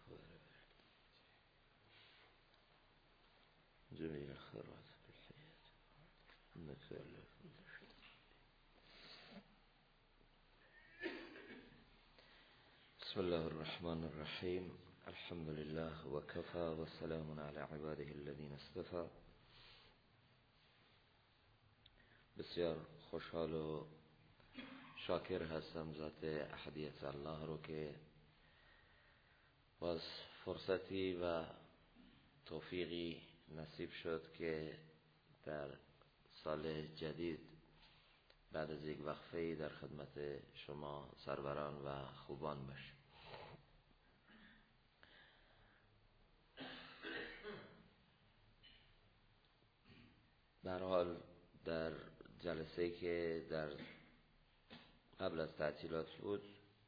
جميع الخيرات في الحياة إنك على كل شيء. بسم الله الرحمن الرحيم. الحمد لله وكفى والسلام على عباده الذين اصطفى. بسیار خوشحال و شاکر هستم ذات احدیت الله رو که باز فرصتی و توفیقی نصیب شد که در سال جدید بعد از یک وقفه در خدمت شما سروران و خوبان باشیم. به هر حال در جلسه‌ای که در قبل از تعطیلات بود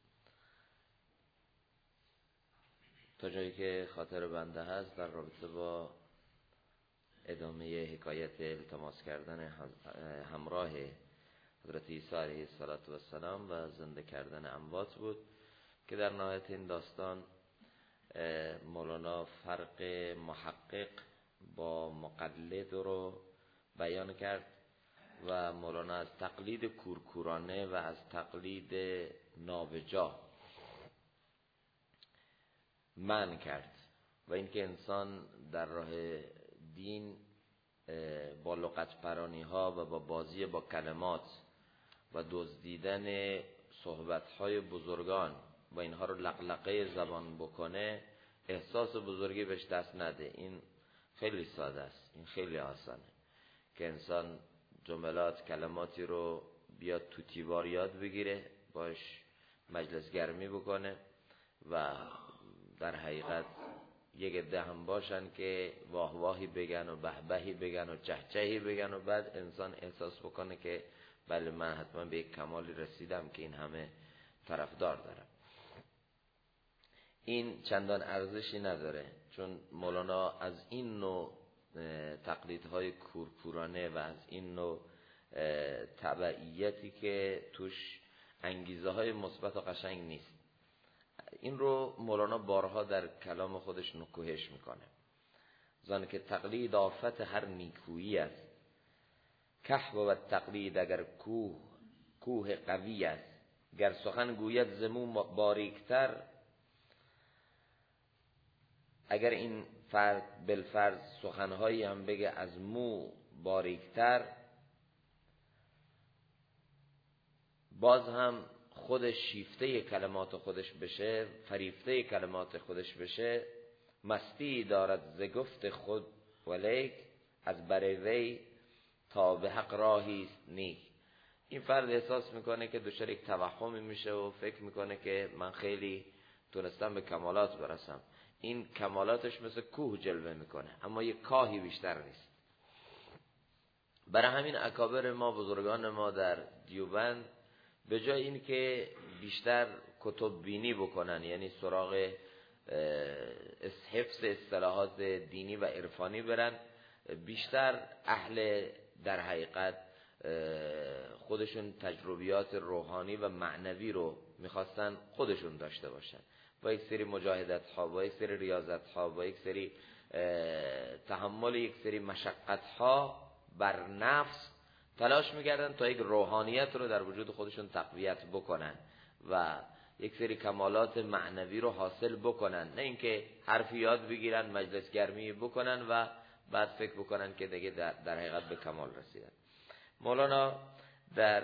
تا جایی که خاطر بنده هست در رابطه با ادامه حکایت التماس کردن همراه حضرت عیسی علیه السلام و زنده کردن اموات بود که در نهایت این داستان مولانا فرق محقق با مقلد رو بیان کرد و مولانا از تقلید کورکورانه و از تقلید نابجا منع کرد و اینکه انسان در راه دین با لغت پرانی ها و با بازی با کلمات و دزدیدن صحبت های بزرگان و اینها رو لقلقه زبان بکنه احساس بزرگی بهش دست نده. این خیلی ساده است، این خیلی آسانه که انسان جملات کلماتی رو بیاد تو تیوار یاد بگیره، باش مجلس گرمی بکنه و در حقیقت یک عده هم باشن که واه واهی بگن و بهبهی بگن و چهچهی بگن و بعد انسان احساس بکنه که بله من حتما به یک کمالی رسیدم که این همه طرفدار دارم. این چندان ارزشی نداره، چون مولانا از این نوع تقلیدهای کورکورانه و از این نوع تبعیتی که توش انگیزه های مثبت و قشنگ نیست، این رو مولانا بارها در کلام خودش نکوهش میکنه. زن که تقلید آفت هر نیکویی است، که و تقلید اگر کوه قوی است، گر سخن گوید زمو باریکتر، اگر این فرد بالفرض سخنهایی هم بگه از مو باریکتر، باز هم خودش شیفته کلمات خودش بشه، فریفته کلمات خودش بشه، مستی دارد ز گفت خود ولیک، از بر وی تا به حق راهی است نیک. این فرد احساس میکنه که دچار یک توهمی میشه و فکر میکنه که من خیلی تونستم به کمالات برسم. این کمالاتش مثل کوه جلوه میکنه اما یک کاهی بیشتر نیست. برای همین اکابر ما، بزرگان ما در دیوبند، به جای این که بیشتر کتب بینی بکنن، یعنی سراغ حفظ اصطلاحات دینی و عرفانی برن، بیشتر اهل در حقیقت خودشون تجربیات روحانی و معنوی رو میخواستن خودشون داشته باشن، با یک سری مجاهدت ها، با یک سری ریاضت ها، با یک سری تحمل یک سری مشقت ها بر نفس تلاش میکردن تا یک روحانیت رو در وجود خودشون تقویت بکنن و یک سری کمالات معنوی رو حاصل بکنن، نه اینکه حرفی یاد بگیرن، مجلس گرمی بکنن و بعد فکر بکنن که دیگه در حقیقت به کمال رسیدن. مولانا در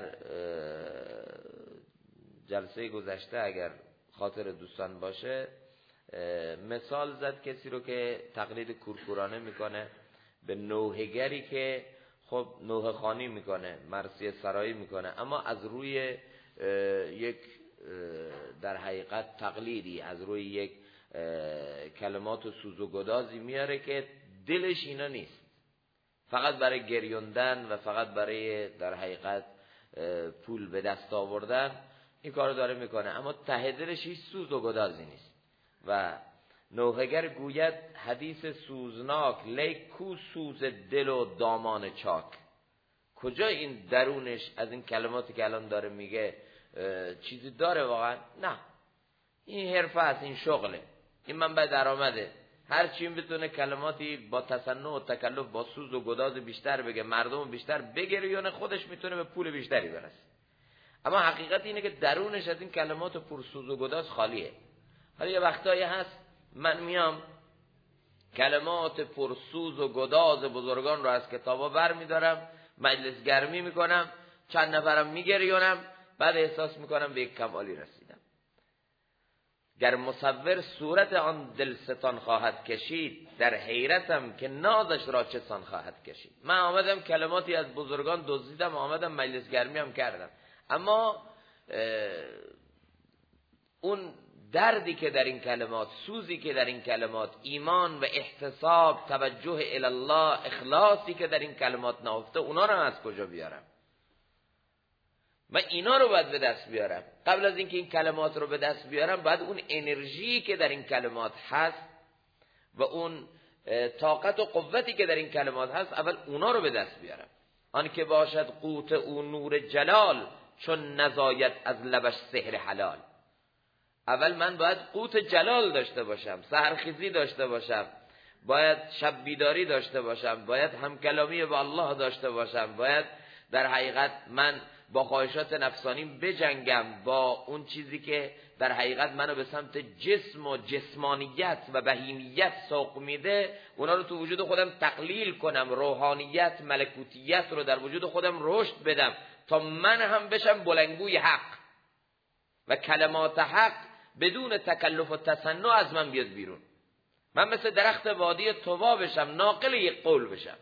جلسه گذشته اگر خاطر دوستان باشه مثال زد کسی رو که تقلید کورکورانه میکنه به نوحه‌گری که خب نوحه خوانی میکنه، مرثیه سرایی میکنه، اما از روی یک در حقیقت تقلیدی، از روی یک کلمات و سوز و گدازی میاره که دلش اینا نیست، فقط برای گریوندن و فقط برای در حقیقت پول به دست آوردن این کارو داره میکنه، اما ته دلش هیچ سوز و گدازی نیست. و نوحه‌گر گوید حدیث سوزناک، لیک کو سوز دل و دامان چاک. کجا این درونش از این کلماتی که الان داره میگه چیزی داره واقعا؟ نه، این حرفه است، این شغله. این منبع درآمده. هر چی بتونه کلماتی با تصنع و تکلف با سوز و گداز بیشتر بگه، مردم بیشتر بگریونه، خودش میتونه به پول بیشتری برسه. اما حقیقت اینه که درونش از این کلمات پرسوز و گداز خالیه. حالا یه وقتایی هست من میام کلمات پرسوز و گداز بزرگان رو از کتابا برمیدارم، مجلس گرمی میکنم، چند نفرم میگریونم، بعد احساس میکنم به یک کمالی رسیدم. گر مصور صورت آن دلستان خواهد کشید، در حیرتم که نازش را چه سان خواهد کشید. من آمدم کلماتی از بزرگان دزدیدم، آمدم مجلس گرمی هم کردم، اما اون دردی که در این کلمات، سوزی که در این کلمات، ایمان و احتساب، توجه الی الله، اخلاصی که در این کلمات نهفته، اونا رو از کجا بیارم؟ من اینا رو باید به دست بیارم. قبل از اینکه این کلمات رو به دست بیارم، باید اون انرژی که در این کلمات هست و اون طاقت و قوتی که در این کلمات هست، اول اونا رو به دست بیارم. آن که باشد قوت او نور جلال، چون نزاید از لبش سحر حلال. اول من باید قوت جلال داشته باشم، سحرخیزی داشته باشم، باید شب بیداری داشته باشم، باید همکلامی با الله داشته باشم، باید در حقیقت من با خواهشات نفسانی بجنگم، با اون چیزی که در حقیقت منو به سمت جسم و جسمانیت و بهیمیت سوق میده، اونا رو تو وجود خودم تقلیل کنم، روحانیت، ملکوتیت رو در وجود خودم رشد بدم تا من هم بشم بلندگوی حق و کلمات حق بدون تکلف و تصنع از من بیاد بیرون. من مثل درخت وادی طوا بشم، ناقل یک قول بشم.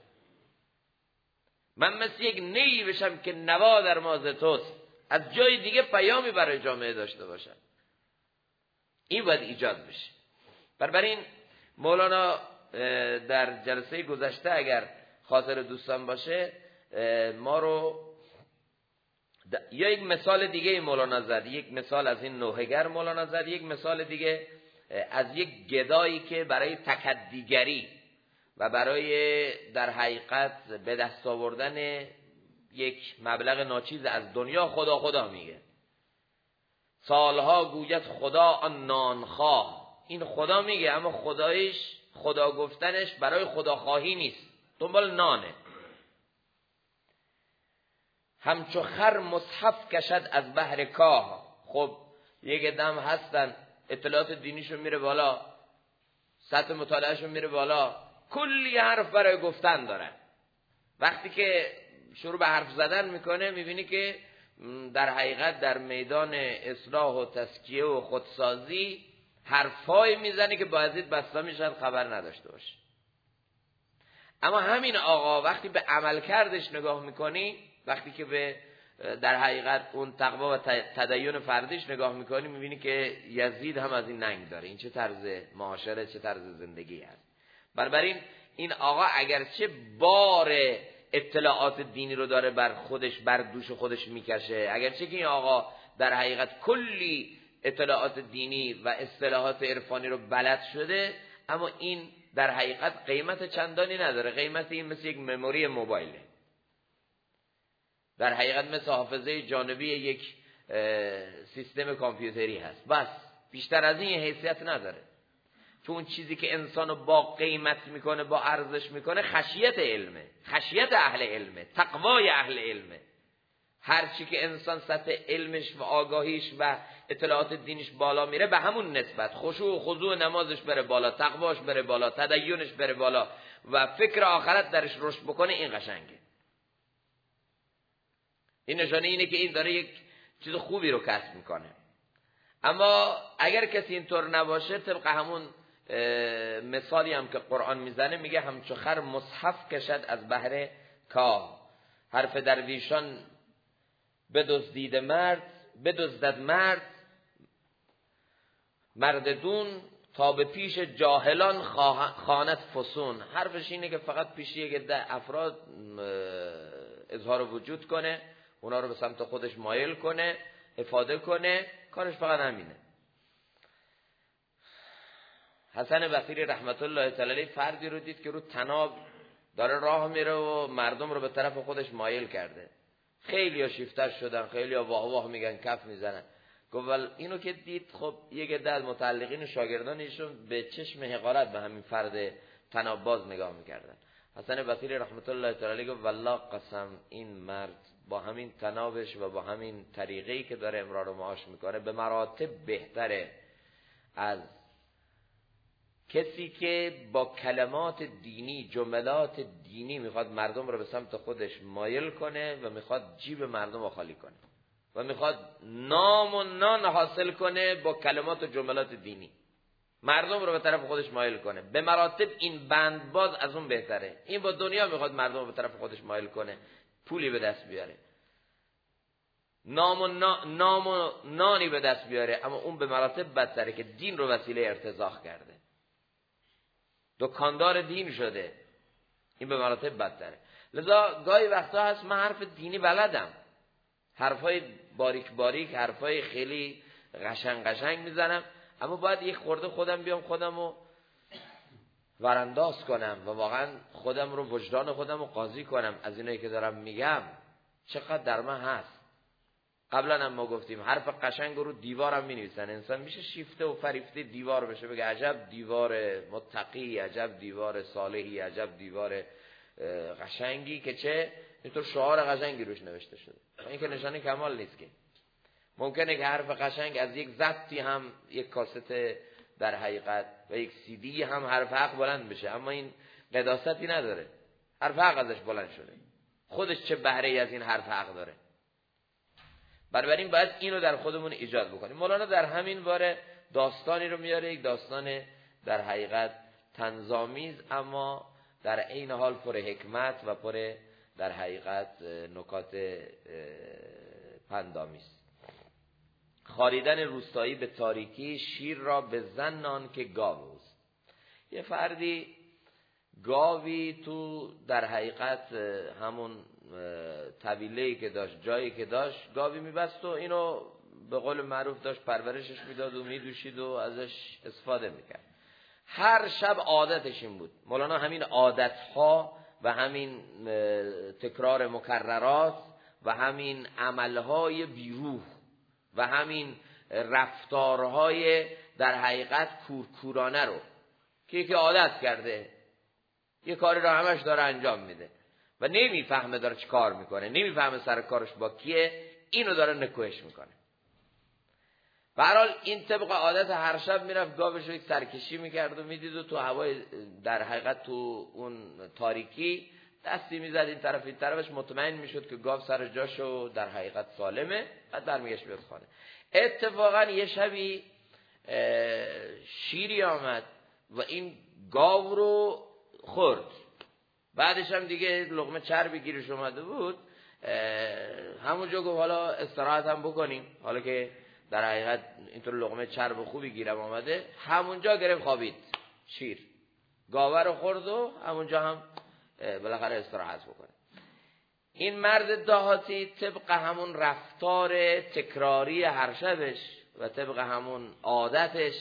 من مثل یک نی بشم که نوا در ماز توست، از جای دیگه پیامی برای جامعه داشته باشم. این باید ایجاد بشه. بنابراین مولانا در جلسه گذشته اگر خاطر دوستان باشه، ما رو یا یک مثال دیگه مولانا زد، یک مثال از این نوحه‌گر مولانا زد، یک مثال دیگه از یک گدایی که برای تکدیگری و برای در حقیقت به دست آوردن یک مبلغ ناچیز از دنیا خدا خدا میگه. سالها گوید خدا آن نانخواه. این خدا میگه، اما خدایش، خدا گفتنش برای خداخواهی نیست، دنبال نانه. همچو خر مصحف کشد از بحر کاه. خب یک دم هستن اطلاعات دینیشون میره بالا، سطح مطالعهشون میره بالا، کلی حرف برای گفتن دارن. وقتی که شروع به حرف زدن میکنه، میبینی که در حقیقت در میدان اصلاح و تزکیه و خودسازی حرفای میزنه که بایزید بستامی شاید خبر نداشته باشه. اما همین آقا وقتی به عمل کردش نگاه میکنی، وقتی که به در حقیقت اون تقوا و تدین فردیش نگاه میکنی، میبینی که یزید هم از این ننگ داره. این چه طرز معاشره، چه طرز زندگی هست. بنابراین این آقا اگرچه بار اطلاعات دینی رو داره بر خودش، بر دوش خودش میکشه، اگرچه که این آقا در حقیقت کلی اطلاعات دینی و اصطلاحات عرفانی رو بلد شده، اما این در حقیقت قیمت چندانی نداره. قیمت این مثل یک مموری موبایله، در حقیقت مثل حافظه جانبی یک سیستم کامپیوتری هست، بس بیشتر از این حیثیت نداره. چون اون چیزی که انسانو با قیمت میکنه، با ارزش میکنه، خشیت علمه، خشیت اهل علمه، تقوای اهل علمه. هر چی که انسان سطح علمش و آگاهیش و اطلاعات دینش بالا میره، به همون نسبت خشوع و خضوع نمازش بره بالا، تقواش بره بالا، تدینش بره بالا و فکر آخرت درش رشد بکنه، این قشنگه. این نشانه اینه که این داره یک چیز خوبی رو کسب میکنه. اما اگر کسی اینطور نباشه، طبق همون مثالی هم که قرآن میزنه، میگه همچو خر مصحف کشد از بحر کاه. حرف درویشان بدزدید مرد، بدزدد مرد دون، تا به پیش جاهلان خواند فسون. حرفش اینه که فقط پیش یک عده افراد اظهار وجود کنه، اونا رو به سمت خودش مایل کنه، افاده کنه، کارش فقط همینه. حسن بصری رحمت الله تعالی علیه فردی رو دید که رو طناب داره راه میره و مردم رو به طرف خودش مایل کرده. خیلی ها شیفتر شدن، خیلی ها واه واه میگن، کف میزنن. گفت اینو که دید، خب یک عده از متعلقین و شاگردان ایشون به چشم حقارت به همین فرد طناب باز نگاه میکردن. حسن بصری رحمت الله تعالی گفت والله قسم این مرد با همین طنابش و با همین طریقه‌ای که داره امرار و معاش میکنه به مراتب بهتره از کسی که با کلمات دینی، جملات دینی میخواد مردم رو به سمت خودش مایل کنه و میخواد جیب مردم رو خالی کنه و میخواد نام و نان حاصل کنه با کلمات و جملات دینی، مردم رو به طرف خودش مایل کنه. به مراتب این بند باز از اون بهتره. این با دنیا میخواد مردم رو به طرف خودش مایل کنه، پولی به دست بیاره، نام و نانی به دست بیاره، اما اون به مراتب بدتره که دین رو وسیله ارتزاق کرده، دکاندار دین شده. این به مراتب بدتره. لذا گاهی وقتا هست من حرف دینی بلدم، حرفای باریک باریک، حرفای خیلی قشنگ میزنم، اما باید یک خورده خودم بیام خودم رو ورانداز کنم و واقعا خودم رو، وجدان خودم رو قاضی کنم از اینایی که دارم میگم چقدر در من هست. قبلا هم ما گفتیم حرف قشنگ رو دیوارم می‌نویسن. انسان میشه شیفته و فریفته دیوار بشه، بگه عجب دیوار متقی، عجب دیوار صالحی، عجب دیوار قشنگی که چه اینطور شعار قشنگی روش نوشته شده. این که نشانه کمال نیست که. ممکنه که حرف قشنگ از یک ضبطی هم، یک کاست در حقیقت و یک سی دی هم حرف حق بلند بشه، اما این قداستی نداره. حرف حق ازش بلند شده، خودش چه بهره ای از این حرف حق داره. بنابراین باید اینو در خودمون ایجاد بکنیم. مولانا در همین باره داستانی رو میاره، یک داستان در حقیقت طنزآمیز اما در عین حال پر حکمت و پر در حقیقت نکات پندآمیز. خاریدن روستایی به تاریکی، شیر را به زنان که گاو اوست. یه فردی گاوی تو در حقیقت همون طویله‌ای که داشت، جایی که داشت، گاوی میبست و اینو به قول معروف داشت پرورشش میداد و میدوشید و ازش استفاده میکرد. هر شب عادتش این بود. مولانا همین عادتها و همین تکرار مکررات و همین عملهای بیروح و همین رفتارهای در حقیقت کورکورانه رو که یکی عادت کرده، یه کاری رو همش داره انجام میده و نمیفهمه داره چی کار میکنه، نمیفهمه سر کارش با کیه، اینو داره نکوهش میکنه. به هر حال این طبق عادت هر شب میرفت گاوش رو یک سرکشی میکرد و میدید و تو هوای در حقیقت تو اون تاریکی دستی میزد این طرف این طرفش، مطمئن میشد که گاو سر جاشو در حقیقت سالمه، بعد برمیگشت بیاد خانه. اتفاقا یه شبی شیری آمد و این گاو رو خورد. بعدش هم دیگه لقمه چربی گیرش اومده بود، همونجا گفت حالا استراحت هم بکنیم، حالا که در حقیقت اینطور لقمه چرب خوبی گیرم آمده. همونجا گرفت خوابید شیر، گاوه رو خورد و همونجا هم بالاخره استراحت بکنه. این مرد دهاتی طبق همون رفتار تکراری هر شبش و طبق همون عادتش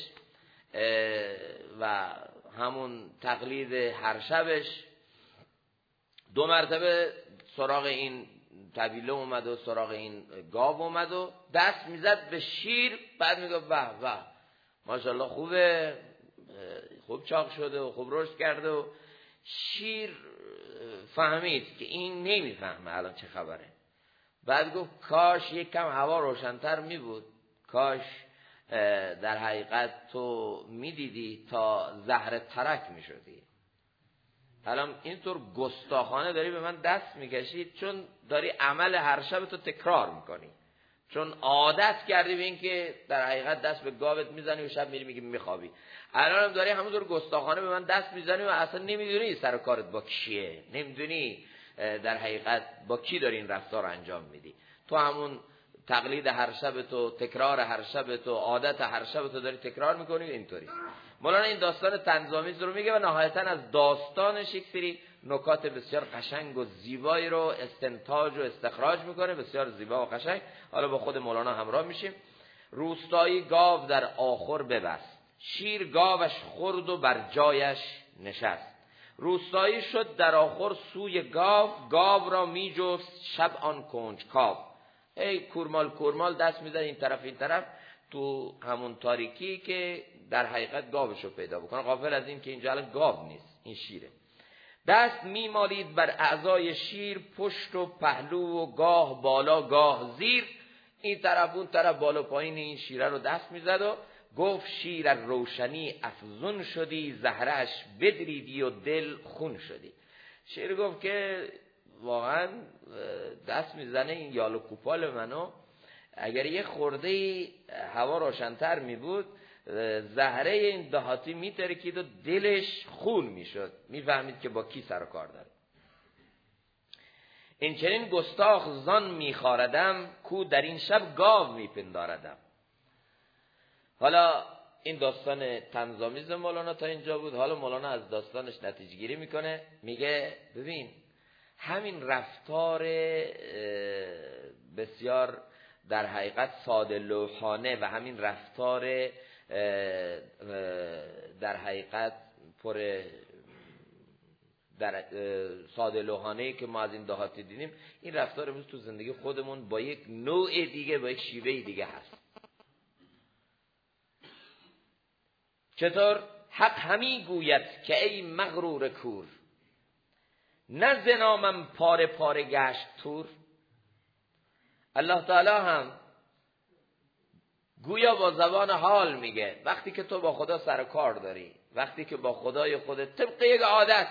و همون تقلید هر شبش 2 مرتبه سراغ این طویله اومد و سراغ این گاو اومد و دست میزد به شیر، بعد میگفت به به ماشاءالله خوبه، خوب چاق شده و خوب رشد کرده. و شیر فهمید که این نمیفهمه الان چه خبره. بعد گفت کاش یک کم هوا روشن‌تر می بود، کاش در حقیقت تو میدیدی تا زهر ترک میشدی. الان اینطور گستاخانه داری به من دست میکشی چون داری عمل هر شب تو تکرار میکنی، چون عادت کردی به این که در حقیقت دست به گاوت میزنی و شب میری میگی میخوابی. الان هم داری همونطور گستاخانه به من دست میزنی و اصلا نمیدونی سر کارت با کیه، نمیدونی در حقیقت با کی داری این رفتار انجام میدی. تو همون تقلید هر شب تو، تکرار هر شب تو، عادت هر شب تو داری تکرار میکنی. اینطوری مولانا این داستان طنزآمیز رو میگه و نهایتا از داستانش یک سری نکات بسیار قشنگ و زیبایی رو استنتاج و استخراج میکنه، بسیار زیبا و قشنگ. حالا با خود مولانا همراه میشیم. روستایی گاو در آخر ببست، شیر گاوش خورد و بر جایش نشست. روستایی شد در آخر سوی گاو، گاو را میجست شب آن کنج کاو. ای کورمال کورمال دست میزد این طرف این طرف، تو همون تاریکی که در حقیقت گاوشو پیدا بکنه، غافل از این که اینجا الان گاو نیست، این شیره. دست میمالید بر اعضای شیر، پشت و پهلو و گاه بالا گاه زیر، این طرف اون طرف بالا پایین این شیره رو دست میزد و گفت شیر از روشنی افزون شدی، زهرش بدریدی و دل خون شدی. شیر گفت که واقعا دست میزنه این یال و کوپال منو، اگر یه خورده هوا روشن‌تر می بود زهره این دهاتی میترکید و دلش خون میشد، میفهمید که با کی سر و کار داره. این چنین گستاخ زان میخاردم، کو در این شب گاو میپنداردم. حالا این داستان طنزآمیز مولانا تا اینجا بود. حالا مولانا از داستانش نتیجه گیری میکنه، میگه ببین همین رفتار بسیار در حقیقت ساده لوحانه و همین رفتار در حقیقت پر در ساده لوحانه‌ای که ما از این دهاتی دیدیم، این رفتار امروز تو زندگی خودمون با یک نوع دیگه، با یک شیوه دیگه هست. چطور؟ حق همی گوید که ای مغرور کور، نه زنامم پاره پاره گشت تور. الله تعالی هم گویا با زبان حال میگه وقتی که تو با خدا سر کار داری، وقتی که با خدای خودت طبق یک عادت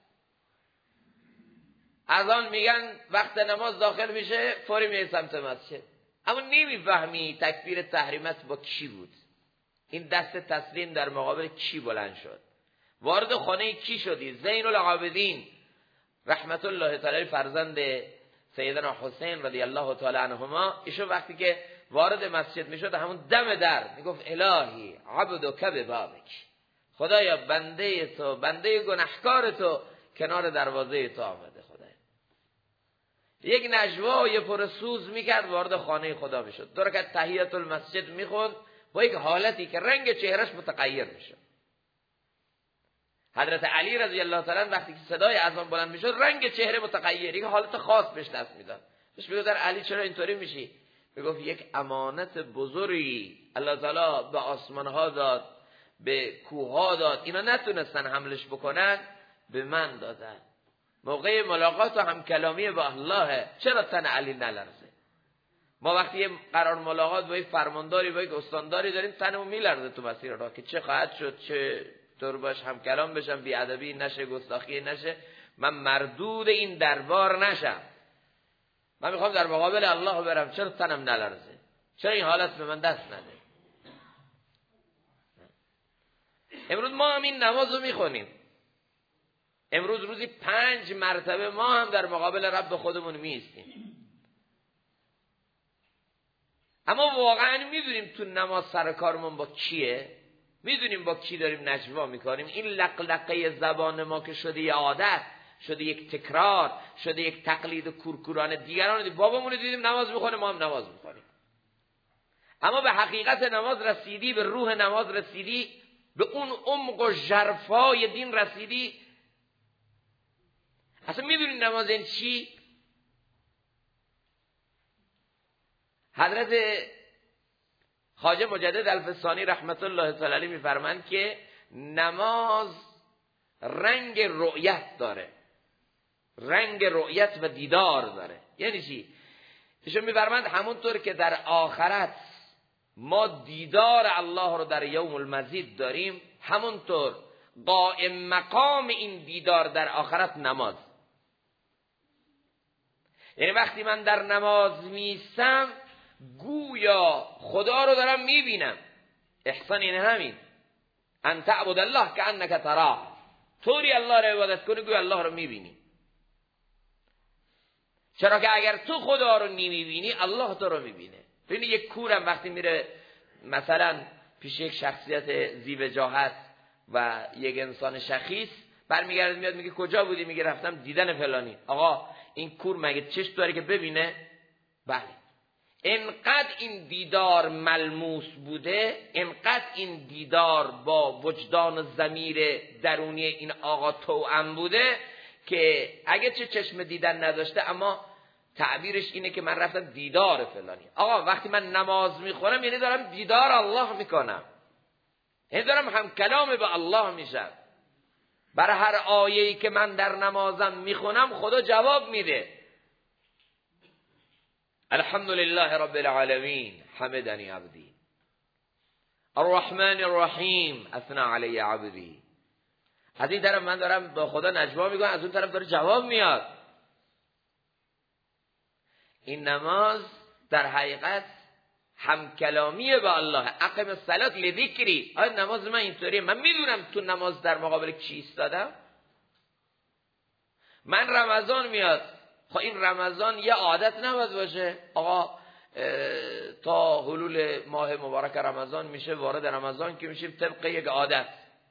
از آن میگن وقت نماز داخل میشه فوری میای سمت مسجد، اما نمیفهمی تکبیر تحریمت با کی بود، این دست تسلیم در مقابل کی بلند شد، وارد خانه کی شدی. زین العابدین رحمت الله تعالی فرزند سیدنا حسین رضی الله تعالی عنهما، ایشون وقتی که وارد مسجد میشد همون دم در میگفت الهی عبدک ببابک، خدایا بنده تو، بنده گناهکار تو کنار دروازه تو آمده. خدایا یک نجوای پرسوز میکرد، وارد خانه خدا میشد، دو رکعت تحیت المسجد میخوند با یک حالتی که رنگ چهرش متغیر میشد. حضرت علی رضی الله تعالی عنه وقتی که صدای اذان بلند میشد رنگ چهره متغیر، یک حالت خاص بهش دست میداد. بهش میگفت در علی چرا اینطوری میشی؟ میگفت یک امانت بزرگی الله تعالی به آسمان ها داد، به کوه ها داد، اینا نتونستن حملش بکنن، به من دادن. موقع ملاقات و هم کلامی با الله، چرا تن علی نلرزه؟ ما وقتی قرار ملاقات با یک فرمانداری، با یک استانداری داریم، تنمون میلرزه تو مسیر راه که چه خواهد شد، چه طور باش هم کلام بشم، بی ادبی نشه، گستاخی نشه، من مردود این دربار نشم، من میخوام در مقابل الله برم، چرا تنم نلرزه؟ چرا این حالت به من دست نده؟ امروز ما هم این نماز رو میخونیم، امروز روزی 5 مرتبه ما هم در مقابل رب خودمون میستیم، اما واقعا میدونیم تو نماز سر کارمون با کیه؟ میدونیم با کی داریم نجوا میکنیم؟ این لقلقه زبان ما که شده یه عادت، شده یک تکرار، شده یک تقلید کورکورانه. دیگران دیدیم، بابامون دیدیم نماز میخونه، ما هم نماز میخونیم، اما به حقیقت نماز رسیدی، به روح نماز رسیدی، به اون عمق و ژرفای دین رسیدی؟ اصلا میدونی نماز این چی؟ حضرت خواجه مجدد الفسانی رحمت الله تعالی علیه میفرمایند که نماز رنگ رؤیت داره، رنگ رؤیت و دیدار داره. یعنی چی؟ ایشون میفرمایند همونطور که در آخرت ما دیدار الله رو در یوم المزید داریم، همونطور قائم مقام این دیدار در آخرت نماز. یعنی وقتی من در نماز میستم گویا خدا رو دارم میبینم. احسان این همین، ان تعبد الله کانک تراه، طوری الله رو عبادت کنی گویا الله رو میبینی. چرا که اگر تو خدا رو نمیبینی الله تو رو میبینه. ببین یک کورم وقتی میره مثلا پیش یک شخصیت ذی وجاهت و یک انسان شخیص، برمیگرده میاد میگه کجا بودی؟ میگه رفتم دیدن فلانی. آقا این کور مگه چشم داره که ببینه؟ بله. انقدر این دیدار ملموس بوده، انقدر این دیدار با وجدان و ضمیر درونی این آقا توأم بوده که اگه چه چشم دیدن نداشته اما تعبیرش اینه که من رفتم دیدار فلانی. آقا وقتی من نماز میخونم یعنی دارم دیدار الله میکنم، یعنی دارم هم کلام به الله میشم. برای هر آیه‌ای که من در نمازم میخونم خدا جواب میده. الحمدلله رب العالمین حمدنی عبدی، الرحمن الرحیم اثنى علی عبدی. از این طرف من دارم با خدا نجوا میگم، از اون طرف داره جواب میاد. این نماز در حقیقت همکلامیه با الله. اقم الصلاة لذکری. آیا نماز من اینطوریه؟ من میدونم تو نماز در مقابل کی ایستادم. من رمضان میاد، خب این رمضان یه عادت نباید باشه آقا تا حلول ماه مبارک رمضان میشه، وارد رمضان که میشیم طبق یک عادت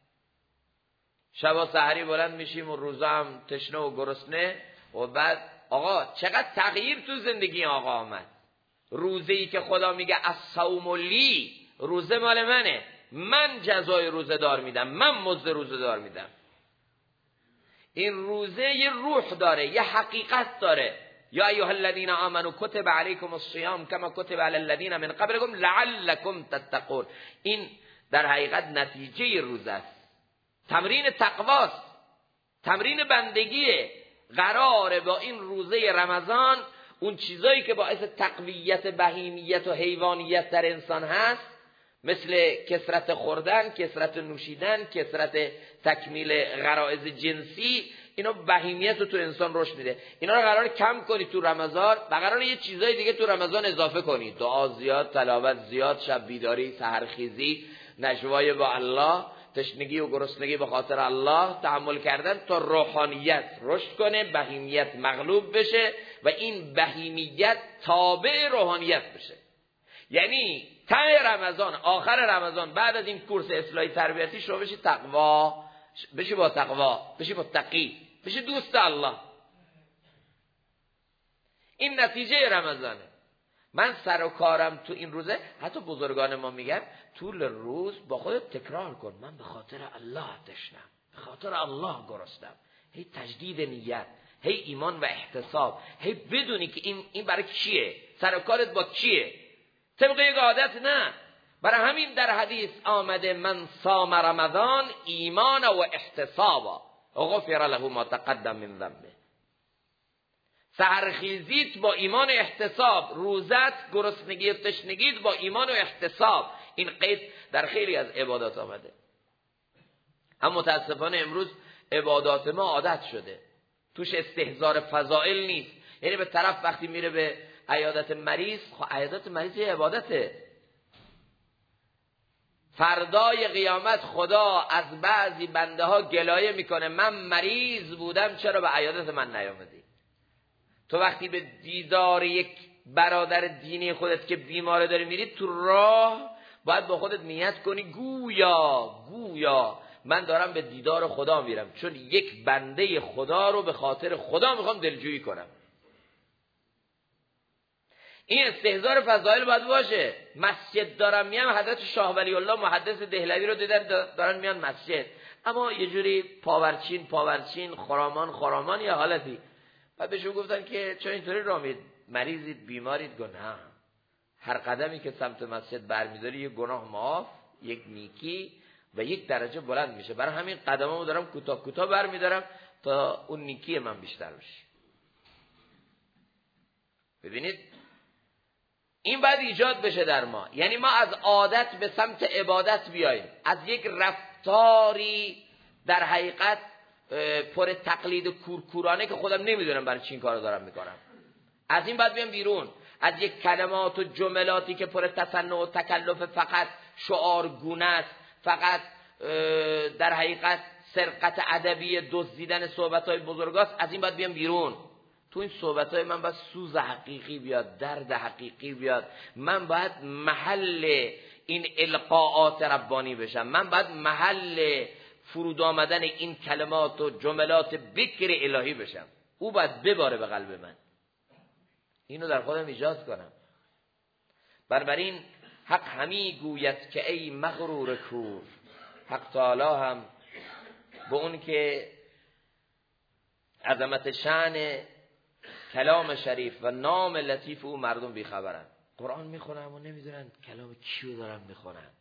شب سحری بلند میشیم و روزا هم تشنه و گرسنه. و بعد آقا چقدر تغییر تو زندگی آقا آمد. روزه‌ای که خدا میگه الصوم لی، روزه مال منه، من جزای روزه دار میدم، من مزد روزه دار میدم. این روزه یه روح داره، یه حقیقت داره. یا ایها الذین آمنوا کتب علیکم الصیام کما کتب علی الذین من قبلکم لعلکم تتقون. این در حقیقت نتیجه روزه است، تمرین تقواست، تمرین بندگیه. قراره با این روزه رمضان اون چیزایی که باعث تقویت بهیمیت و حیوانیت در انسان هست، مثل کثرت خوردن، کثرت نوشیدن، کثرت تکمیل غرایز جنسی، اینا بهیمیت رو تو انسان رشد میده. اینا رو قراره کم کنی تو رمضان و قراره یه چیزای دیگه تو رمضان اضافه کنی. دعا زیاد، تلاوت زیاد، شب بیداری، سحرخیزی، نجوای با الله، تشنگی و گرسنگی به خاطر الله، تحمل کردن تا روحانیت رشد کنه، بهیمیت مغلوب بشه و این بهیمیت تابع روحانیت بشه. یعنی ته رمضان، آخر رمضان، بعد از این کورس اصلاحی تربیتی شو بشی تقوا، بشی با تقوا، بشی متقی، بشی دوست الله. این نتیجه رمضانه. من سر و کارم تو این روزه، حتی بزرگان ما میگن طول روز با خودت تکرار کن من به خاطر الله تشنم، به خاطر الله گرسنم. هی تجدید نیت، هی ایمان و احتساب، هی بدونی که این برای کیه، سر و کارت با کیه، طبق یک عادت نه. برای همین در حدیث آمده من صام رمضان ایمان و احتسابا غفر له ما تقدم من ذنبه. سحرخیزیت با ایمان و احتساب، روزت، گرسنگی و تشنگیت با ایمان و احتساب. این قید در خیلی از عبادات آمده. اما متاسفانه امروز عبادات ما عادت شده، توش استحضار فضائل نیست. یعنی به طرف وقتی میره به عیادت مریض، خب عیادت مریض یه عبادته. فردای قیامت خدا از بعضی بنده ها گلایه میکنه من مریض بودم چرا به عیادت من نیامدی؟ تو وقتی به دیدار یک برادر دینی خودت که بیماره داری میری تو راه، باید با خودت نیت کنی گویا من دارم به دیدار خدا میرم، چون یک بنده خدا رو به خاطر خدا میخوام دلجویی کنم. این استحضار فضائل باید باشه. مسجد دارم میام، حضرت شاه ولی الله محدث دهلوی رو دیدن دارن میان مسجد، اما یه جوری پاورچین خرامان یا حالتی. بعد بهشون گفتن که چون اینطوری راه میرید، مریضید، بیمارید؟ گناه. هر قدمی که سمت مسجد برمیداری یک گناه معاف، یک نیکی و یک درجه بلند میشه. برای همین قدمامو دارم کوتاه برمیدارم تا اون نیکی من بیشتر بشه. ببینید این باید ایجاد بشه در ما. یعنی ما از عادت به سمت عبادت بیاییم، از یک رفتاری در حقیقت پر تقلید کورکورانه که خودم نمیدونم برای چی این کارو دارم میکنم، از این باید بیام بیرون. از یک کلمات و جملاتی که پر تصنع و تکلف، فقط شعارگونه است، فقط در حقیقت سرقت ادبی، دزدیدن صحبت‌های بزرگاست، از این باید بیام بیرون. تو این صحبت‌های من باید سوز حقیقی بیاد، درد حقیقی بیاد. من باید محل این القاءات ربانی بشم، من باید محل فرود آمدن این کلمات و جملات بکر الهی بشم. او باید بباره به قلب من، اینو در خودم ایجاد کنم. بنابراین حق همی گوید که ای مغرور کور، حق تعالی هم به اون که عظمت شأن کلام شریف و نام لطیف او مردم بیخبرن. قرآن میخونن اما نمیدونن کلام کیو دارن میخونن.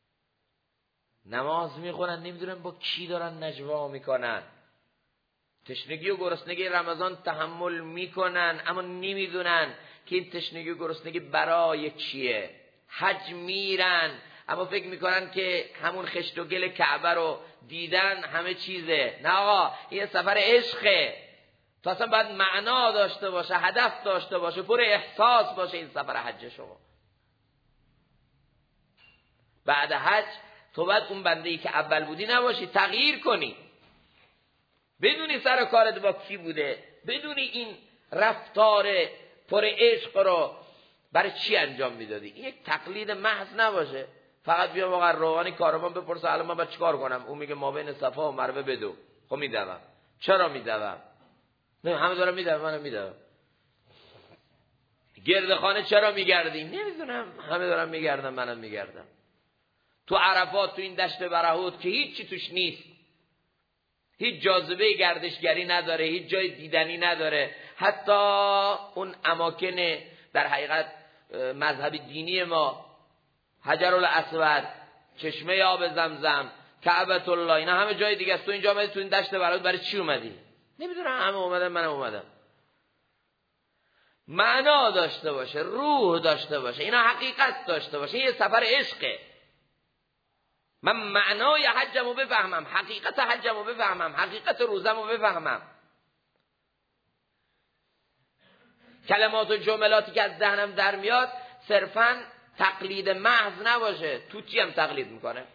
نماز میخونن نمیدونن با کی دارن نجوا میکنن. تشنگی و گرسنگی رمضان تحمل میکنن اما نمیدونن که این تشنگی و گرسنگی برای چیه. حج میرن اما فکر میکنن که همون خشت و گل کعبه رو دیدن همه چیزه. نه آقا، این سفر عشقه. تو اصلا باید معنا داشته باشه، هدف داشته باشه، پر احساس باشه این سفر حج شما. بعد حج تو باید اون بنده‌ای که اول بودی نباشی، تغییر کنی. بدونی سر کارت با کی بوده، بدونی این رفتار پر عشق رو برای چی انجام میدادی. این یک تقلید محض نباشه. فقط بیا واقعا روانی کاروان بپرسه الان من باید چیکار کنم، اون میگه ما بین صفا و مروه بدو. خب میدوم. چرا میدوم؟ نه همه دارن میدوم، منم میدوم. گرد خانه چرا میگردی؟ نمیدونم، همه دارن میگردن، منم میگردم. تو عرفات، تو این دشت برهوت که هیچی توش نیست، هیچ جاذبه گردشگری نداره، هیچ جای دیدنی نداره، حتی اون اماکن در حقیقت مذهب دینی ما، حجرالاسود، چشمه آب زمزم، کعبة الله، اینا همه جای دیگه است. تو اینجا اومدی تو این دشت برهوت برای چی اومدی؟ نمیدونم، همه اومدن، منم اومدم. معنا داشته باشه، روح داشته باشه، اینا حقیقت داشته باشه. یه سفر عشقه. من معنای حجمو بفهمم، حقیقت حجمو بفهمم، حقیقت روزمو بفهمم. کلمات و جملاتی که از ذهنم در میاد صرفاً تقلید محض نباشه. توتی هم تقلید میکنه.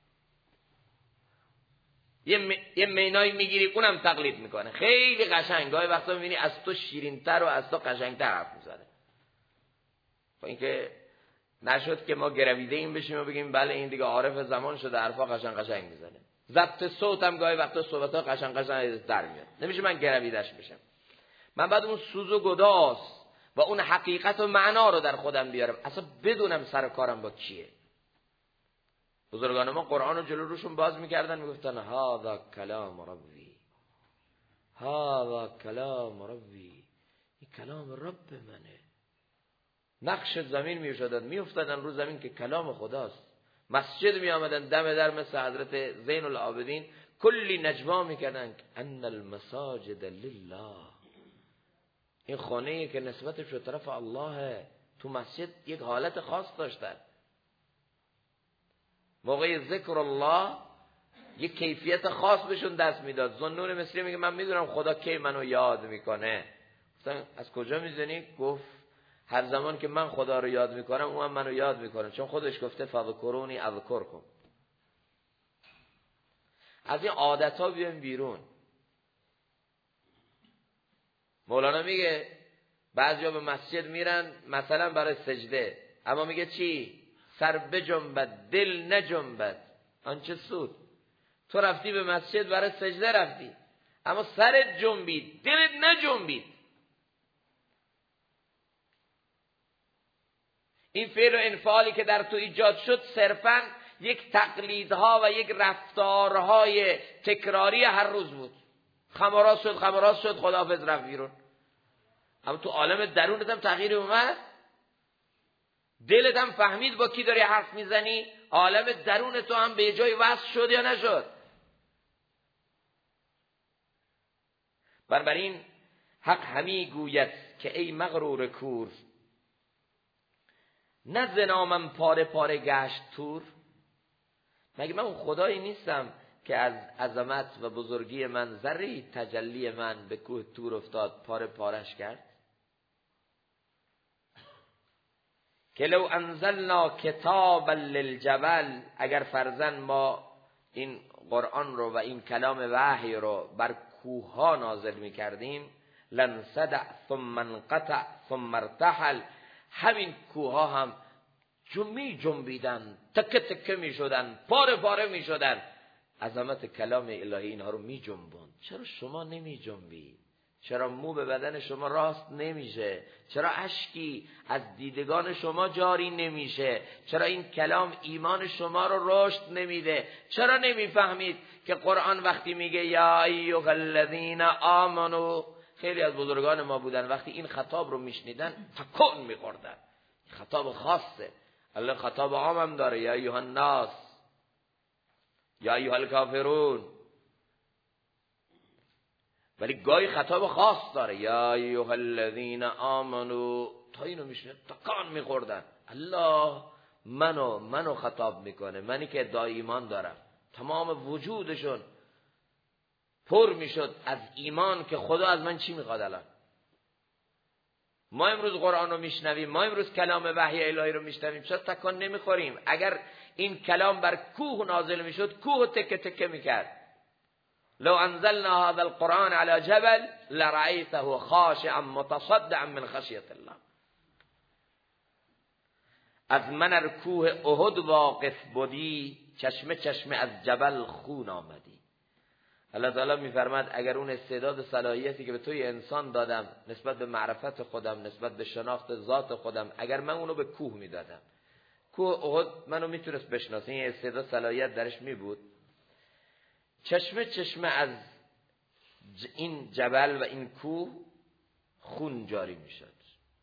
یه مینایی میگیری اونم تقلید میکنه. خیلی قشنگ. گاهی وقتا میبینی از تو شیرین‌تر و از تو قشنگتر حرف میزنه. با اینکه نشد که ما گرویده این بشیم و بگیم بله این دیگه عارف زمان شده، حرفا قشنگ میزنه. ضبط صوت هم گاهی وقتا صحبت‌ها قشنگ در میاد. نمیشه من گرویدش بشم. من بعد اون سوز و گداز و اون حقیقت و معنا رو در خودم بیارم، اصلا بدونم سر کارم با کیه. بزرگان ما قرآن رو جلو روشون باز میکردن، میگفتن هذا کلام ربی، هذا کلام ربی، این کلام رب منه. نقش زمین میافتادن رو زمین که کلام خداست. مسجد میآمدن دم در مثل حضرت زین العابدین کلی نجوا میکردن ان المساجد لله، این خانه‌ای که نسبتش به طرف الله. تو مسجد یک حالت خاص داشتن. موقع ذکر الله یک کیفیت خاص بهشون دست میداد. ذوالنون مصری میگه من میدونم خدا کی منو یاد میکنه. مثلا از کجا میدونی؟ گفت هر زمان که من خدا رو یاد میکنم اون هم منو یاد میکنه، چون خودش گفته فذکرونی اذکرکم. از این عادت ها بیایم بیرون. مولانا میگه بعضیا به مسجد میرن مثلا برای سجده، اما میگه چی؟ سر بجنبد دل نجنبد آنچه سود. تو رفتی به مسجد برای سجده رفتی، اما سرت جنبید، دلت نجنبید. این فعل و انفعالی که در تو ایجاد شد صرفاً یک تقلیدها و یک رفتارهای تکراری هر روز بود. خماراز شد خداحافظ رفت بیرون. اما تو عالم درونت هم تغییر اومد. دلت هم فهمید با کی داری حرف میزنی. عالم درون تو هم به جای وصل شد یا نشد. بنابراین حق همی گوید که ای مغرور کور، نه زنامم پاره پاره گشت تور. مگه من اون خدایی نیستم که از عظمت و بزرگی من ذره تجلی من به کوه تور افتاد پاره پارش کرد؟ که لو انزلنا کتابا للجبل، اگر فرزن ما این قرآن رو و این کلام وحی رو بر کوه ها نازل می کردیم، لنصدع ثم انقطع ثم ارتحل، همین کوه ها هم می جنبیدن، تکه تکه می شدن، پاره پاره می شدن. عظمت کلام الهی اینها رو می جنبوند. چرا شما نمی جنبید؟ چرا مو به بدن شما راست نمیشه؟ چرا اشکی از دیدگان شما جاری نمیشه؟ چرا این کلام ایمان شما رو رشد نمیده؟ چرا نمیفهمید که قرآن وقتی میگه یا ایها الذین آمنو خیلی از بزرگان ما بودن وقتی این خطاب رو میشنیدن تکون میخوردن. خطاب خاصه. الله خطاب عام هم داره، یا ایها الناس، یا ایها الکافرون، ولی گاهی خطاب خاص داره، یا ایها الذین آمنو. تا اینو میشنید تکان میخوردن. الله منو خطاب میکنه، منی که ادعای ایمان دارم. تمام وجودشون پر میشد از ایمان که خدا از من چی میخواد. الان ما امروز قرآن رو میشنویم، ما امروز کلام وحی الهی رو میشنویم، چرا تکان نمیخوریم؟ اگر این کلام بر کوه نازل میشد، کوه تکه تکه میکرد. لو انزلنا هذا القرآن على جبل لرأيته خاشعا متصدعا من خشیة الله. از من ار کوه احد واقف بودی، چشمه چشمه از جبل خون آمدی. الله تعالی میفرماد اگر اون استعداد و صلاحیتی که به توی انسان دادم نسبت به معرفت خودم، نسبت به شناخت ذات خودم، اگر من اونو به کوه میدادم، کوه احد منو میتونست بشناسه، این استعداد صلاحیت درش میبود، چشمه چشمه از این جبل و این کوه خون جاری میشد.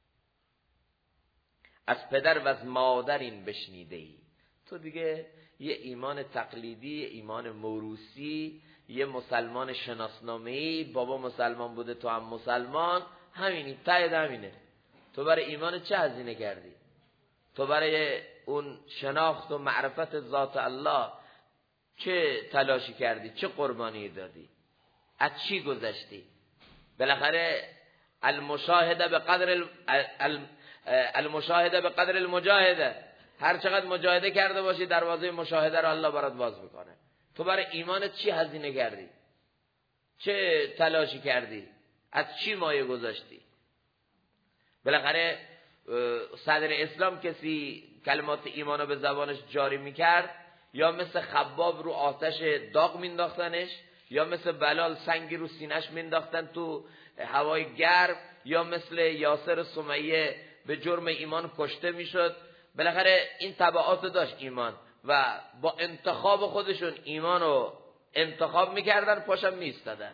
از پدر و از مادر این بشنیده ای. تو دیگه یه ایمان تقلیدی، یه ایمان موروثی، یه مسلمان شناسنامه‌ای، بابا مسلمان بوده تو هم مسلمان، همینی تایید همینه. تو برای ایمان چه هزینه کردی؟ تو برای اون شناخت و معرفت ذات الله چه تلاشی کردی؟ چه قربانی دادی؟ از چی گذشتی؟ بالاخره المشاهده به قدر المشاهده به قدر المجاهده. هر چقدر مجاهده کرده باشی دروازه مشاهده رو الله برات باز میکنه. تو برای ایمانت چی هزینه کردی؟ چه تلاشی کردی؟ از چی مایه گذاشتی؟ بالاخره صدر اسلام کسی کلمات ایمانو به زبانش جاری میکرد، یا مثل خباب رو آتش داغ مینداختنش، یا مثل بلال سنگی رو سینش مینداختن تو هوای گرم، یا مثل یاسر سمیه به جرم ایمان کشته میشد. بالاخره این تبعات داشت ایمان، و با انتخاب خودشون ایمانو انتخاب میکردن، پاشم میستادن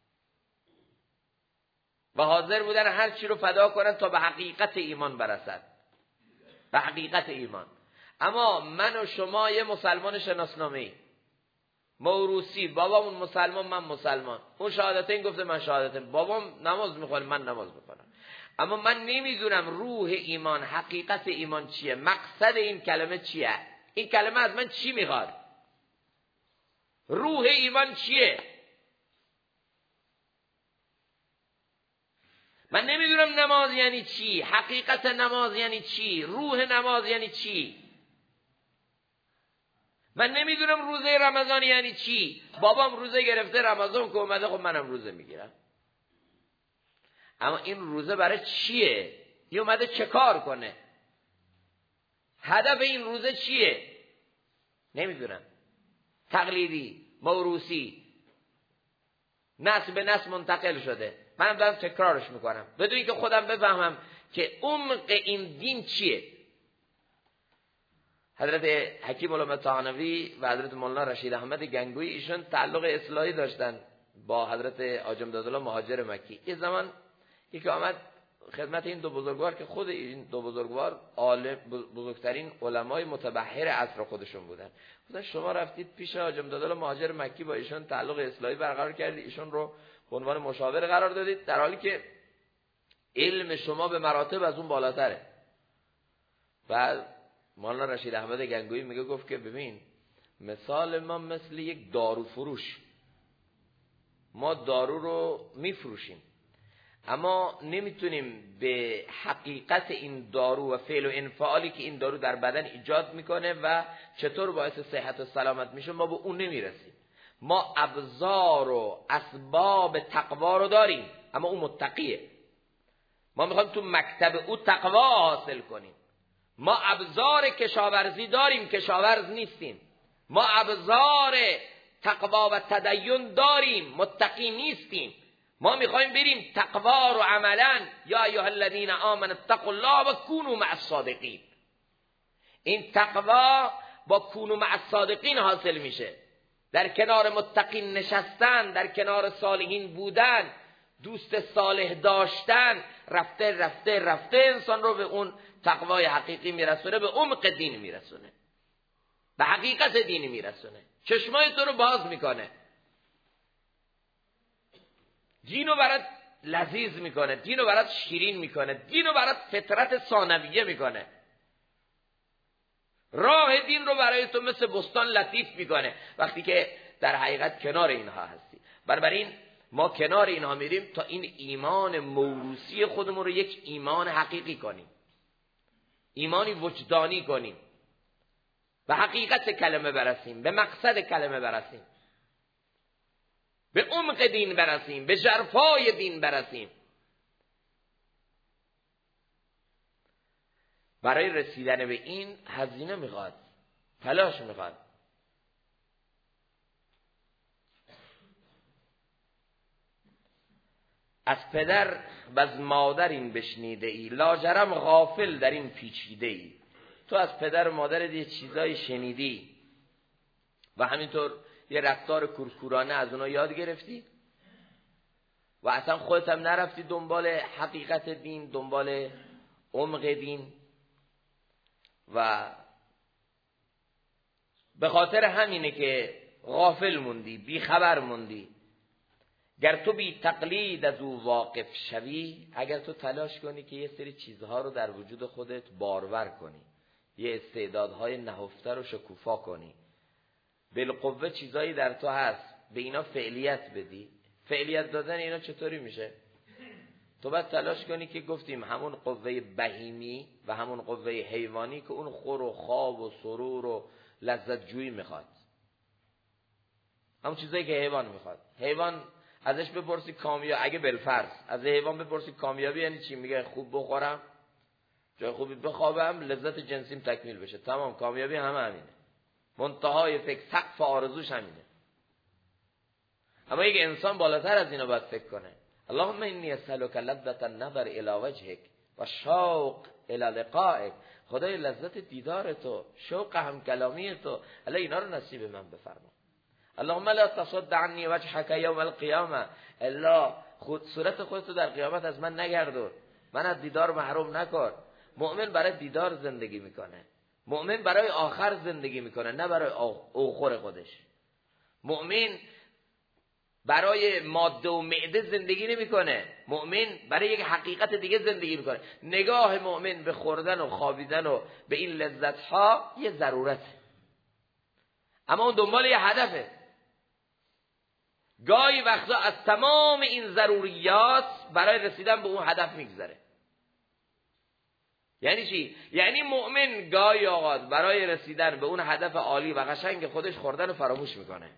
و حاضر بودن هر چی رو فدا کنن تا به حقیقت ایمان برسن، به حقیقت ایمان. اما من و شما یه مسلمان شناسنامه‌ای موروثی، بابامون مسلمان من مسلمان، اون شهادتین گفته من شهادتین، بابام نماز میخونه من نماز میخونم، اما من نمیدونم روح ایمان، حقیقت ایمان چیه، مقصد این کلمه چیه، این کلمه از من چی میخواد، روح ایمان چیه. من نمیدونم نماز یعنی چی، حقیقت نماز یعنی چی، روح نماز یعنی چی. من نمیدونم روزه رمضان یعنی چی. بابام روزه گرفته رمضان که اومده، خب منم روزه میگیرم. اما این روزه برای چیه؟ این اومده چه کار کنه؟ هدف این روزه چیه؟ نمیدونم. تقلیدی، موروثی، نسل به نسل منتقل شده. منم دارم تکرارش میکنم بدون اینکه خودم بفهمم که عمق این دین چیه. حضرت حکیم علامه طحنوی و حضرت مولانا رشید احمد گنگویی ایشون تعلق اصلاحی داشتن با حضرت حاج امدادالله مهاجر مکی. یه زمان یکی آمد خدمت این دو بزرگوار که خود این دو بزرگوار عالم، بزرگترین علمای متبحر عصر خودشون بودن. گفتن شما رفتید پیش حاج امدادالله مهاجر مکی با ایشون تعلق اصلاحی برقرار کردید، ایشون رو به عنوان مشاور قرار دادید، در حالی که علم شما به مراتب از اون بالاتره. و مولانا رشید احمد گنگویی میگه، گفت که ببین مثال ما مثل یک دارو فروش، ما دارو رو میفروشیم اما نمیتونیم به حقیقت این دارو و فعل و انفعالی که این دارو در بدن ایجاد میکنه و چطور باعث صحت و سلامت میشه ما به اون نمیرسیم. ما ابزار و اسباب تقوا رو داریم اما اون متقیه. ما میخوایم تو مکتب او تقوا حاصل کنیم. ما ابزار کشاورزی داریم، کشاورز نیستیم. ما ابزار تقوا و تدین داریم، متقی نیستیم. ما میخوایم بریم تقوا رو عملا، یا ایها الذین آمنوا اتقوا الله و کونوا مع الصادقین. این تقوا با کونوا مع الصادقین حاصل میشه. در کنار متقین نشستن، در کنار صالحین بودن، دوست صالح داشتن رفته انسان رو به اون تقوای حقیقی میرسونه، به عمق دین میرسونه، به حقیقت دینی میرسونه، چشمای تو رو باز میکنه، دینو برات لذیذ میکنه، دینو برات شیرین میکنه، دینو برات فطرت ثانویه میکنه، راه دین رو برای تو مثل بستان لطیف میکنه وقتی که در حقیقت کنار اینها هستی. بنابراین ما کنار اینها میریم تا این ایمان موروثی خودمون رو یک ایمان حقیقی کنیم، ایمانی وجدانی کنیم، به حقیقت کلمه برسیم، به مقصد کلمه برسیم، به عمق دین برسیم، به ژرفای دین برسیم. برای رسیدن به این هزینه میخواد، تلاش میخواد. از پدر و از مادر این بشنیده ای، لاجرم غافل در این پیچیده ای. تو از پدر و مادر یه چیزایی شنیدی و همینطور یه رفتار کورکورانه از اونا یاد گرفتی و اصلا خودت هم نرفتی دنبال حقیقت دین، دنبال عمق دین، و به خاطر همینه که غافل موندی، بی خبر موندی. گر تو بی تقلید از او واقف شوی، اگر تو تلاش کنی که یه سری چیزها رو در وجود خودت بارور کنی، یه استعدادهای نهفته رو شکوفا کنی، بالقوه چیزایی در تو هست، به اینا فعلیت بدی. فعلیت دادن اینا چطوری میشه؟ تو باید تلاش کنی که گفتیم همون قوه بهیمی و همون قوه حیوانی که اون خور و خواب و سرور و لذت جویی میخواد، همون چیزایی که حیوان میخواد. حیوان ازش بپرسی کامیابی، اگه بالفرض از حیوان بپرسی کامیابی یعنی چی، میگه خوب بخورم، جای خوبی بخوابم، لذت جنسیم تکمیل بشه، تمام. کامیابی همه همینه، منتهای فکر، سقف آرزوش همینه. اما یک انسان بالاتر از اینا باید فکر کنه. اللهم انی اسألک لذة النظر الی وجهک و شوق الی لقائک. خدای لذت دیدار تو، شوق هم کلامی تو، الله اینا رو نصیب من بفرما. اللهم لا تصد عنی وجهک یوم القیامه. الا صورت خودتو در قیامت از من نگردون، من از دیدار محروم نکن. مؤمن برای دیدار زندگی میکنه، مؤمن برای آخر زندگی میکنه، نه برای اوخور خودش. مؤمن برای ماده و معده زندگی نمیکنه، مؤمن برای یک حقیقت دیگه زندگی میکنه. نگاه مؤمن به خوردن و خوابیدن و به این لذت ها یه ضرورته، اما اون دنبال یه هدفه. گاهی وقتا از تمام این ضروریات برای رسیدن به اون هدف میگذره. یعنی چی؟ یعنی مؤمن گاهی اوقات برای رسیدن به اون هدف عالی و قشنگ خودش خوردن رو فراموش میکنه.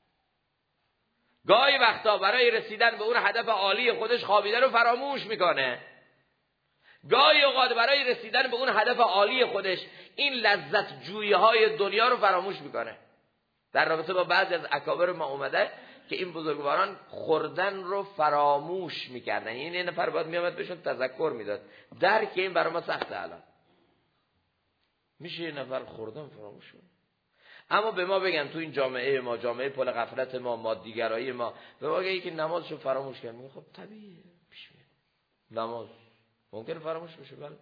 گاهی وقتا برای رسیدن به اون هدف عالی خودش خوابیدن رو فراموش میکنه. گاهی اوقات برای رسیدن به اون هدف عالی خودش این لذت جویی های دنیا رو فراموش میکنه. در رابطه با بعضی از اکابر ما اومده که این بزرگواران خوردن رو فراموش میکردن. یعنی این نفر باید میامد بهشون تذکر میداد. درک این برای ما سخته. الان میشه یه نفر خوردن فراموش کنه؟ اما به ما بگن تو این جامعه ما، جامعه پل غفلت ما، مادیگرایی ما، به ما بگن که نمازشو فراموش کرد، میگه خب طبیعیه، پیش میاد نماز ممکنه فراموش بشه. بله.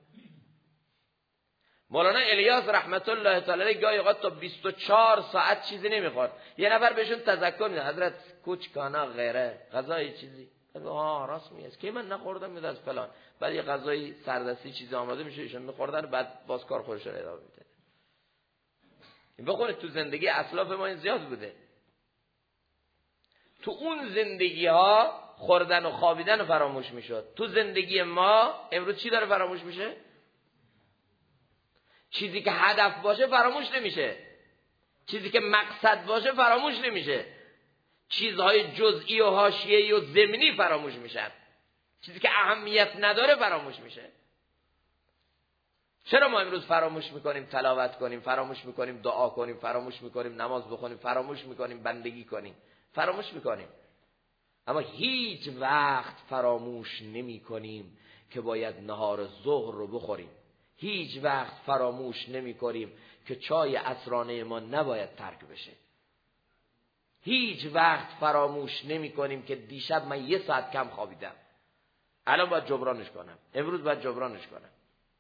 مولانا الیاس رحمت الله تعالی علیه گاهی اوقات تا 24 ساعت چیزی نمیخورد. یه نفر بهشون تذکر میده، حضرت کوچ کانا غیره، غذای چیزی. راست میگه که من نخوردم میاد از فلان، بعد یه غذای سردستی چیزی آماده میشه ایشون میخوردن، بعد باز کار خودش رو ادامه میده. بخوره. تو زندگی اسلاف ما این زیاد بوده. تو اون زندگی ها خوردن و خوابیدن فراموش میشد. تو زندگی ما امروز چی داره فراموش میشه؟ چیزی که هدف باشه فراموش نمیشه، چیزی که مقصد باشه فراموش نمیشه، چیزهای جزئی و حاشیه‌ای و ضمنی فراموش میشن، چیزی که اهمیت نداره فراموش میشه. چرا ما امروز فراموش میکنیم تلاوت کنیم، فراموش میکنیم دعا کنیم، فراموش میکنیم نماز بخونیم، فراموش میکنیم بندگی کنیم، فراموش میکنیم، اما هیچ وقت فراموش نمیکنیم که باید نهار ظهر رو بخوریم. هیچ وقت فراموش نمیکنیم که چای عصرانه ما نباید ترک بشه. هیچ وقت فراموش نمی کنیم که دیشب من 1 ساعت کم خوابیدم، الان باید جبرانش کنم، امروز باید جبرانش کنم.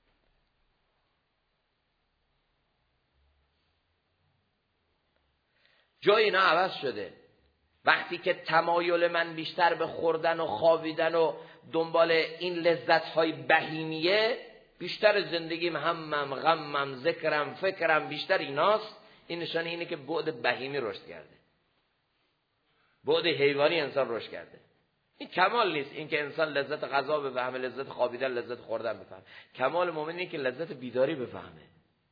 جای اینا عوض شده. وقتی که تمایل من بیشتر به خوردن و خوابیدن و دنبال این لذت‌های بهیمیه، بیشتر زندگیم همم، غمم، ذکرم، فکرم بیشتر ایناست، این نشانه اینه که بعد بهیمی رشد کرده، بعد حیوانی انسان رشد کرده. این کمال نیست، این که انسان لذت غذا بفهمه، لذت خوابیدن، لذت خوردن بفهمه. کمال مومن اینه که لذت بیداری بفهمه.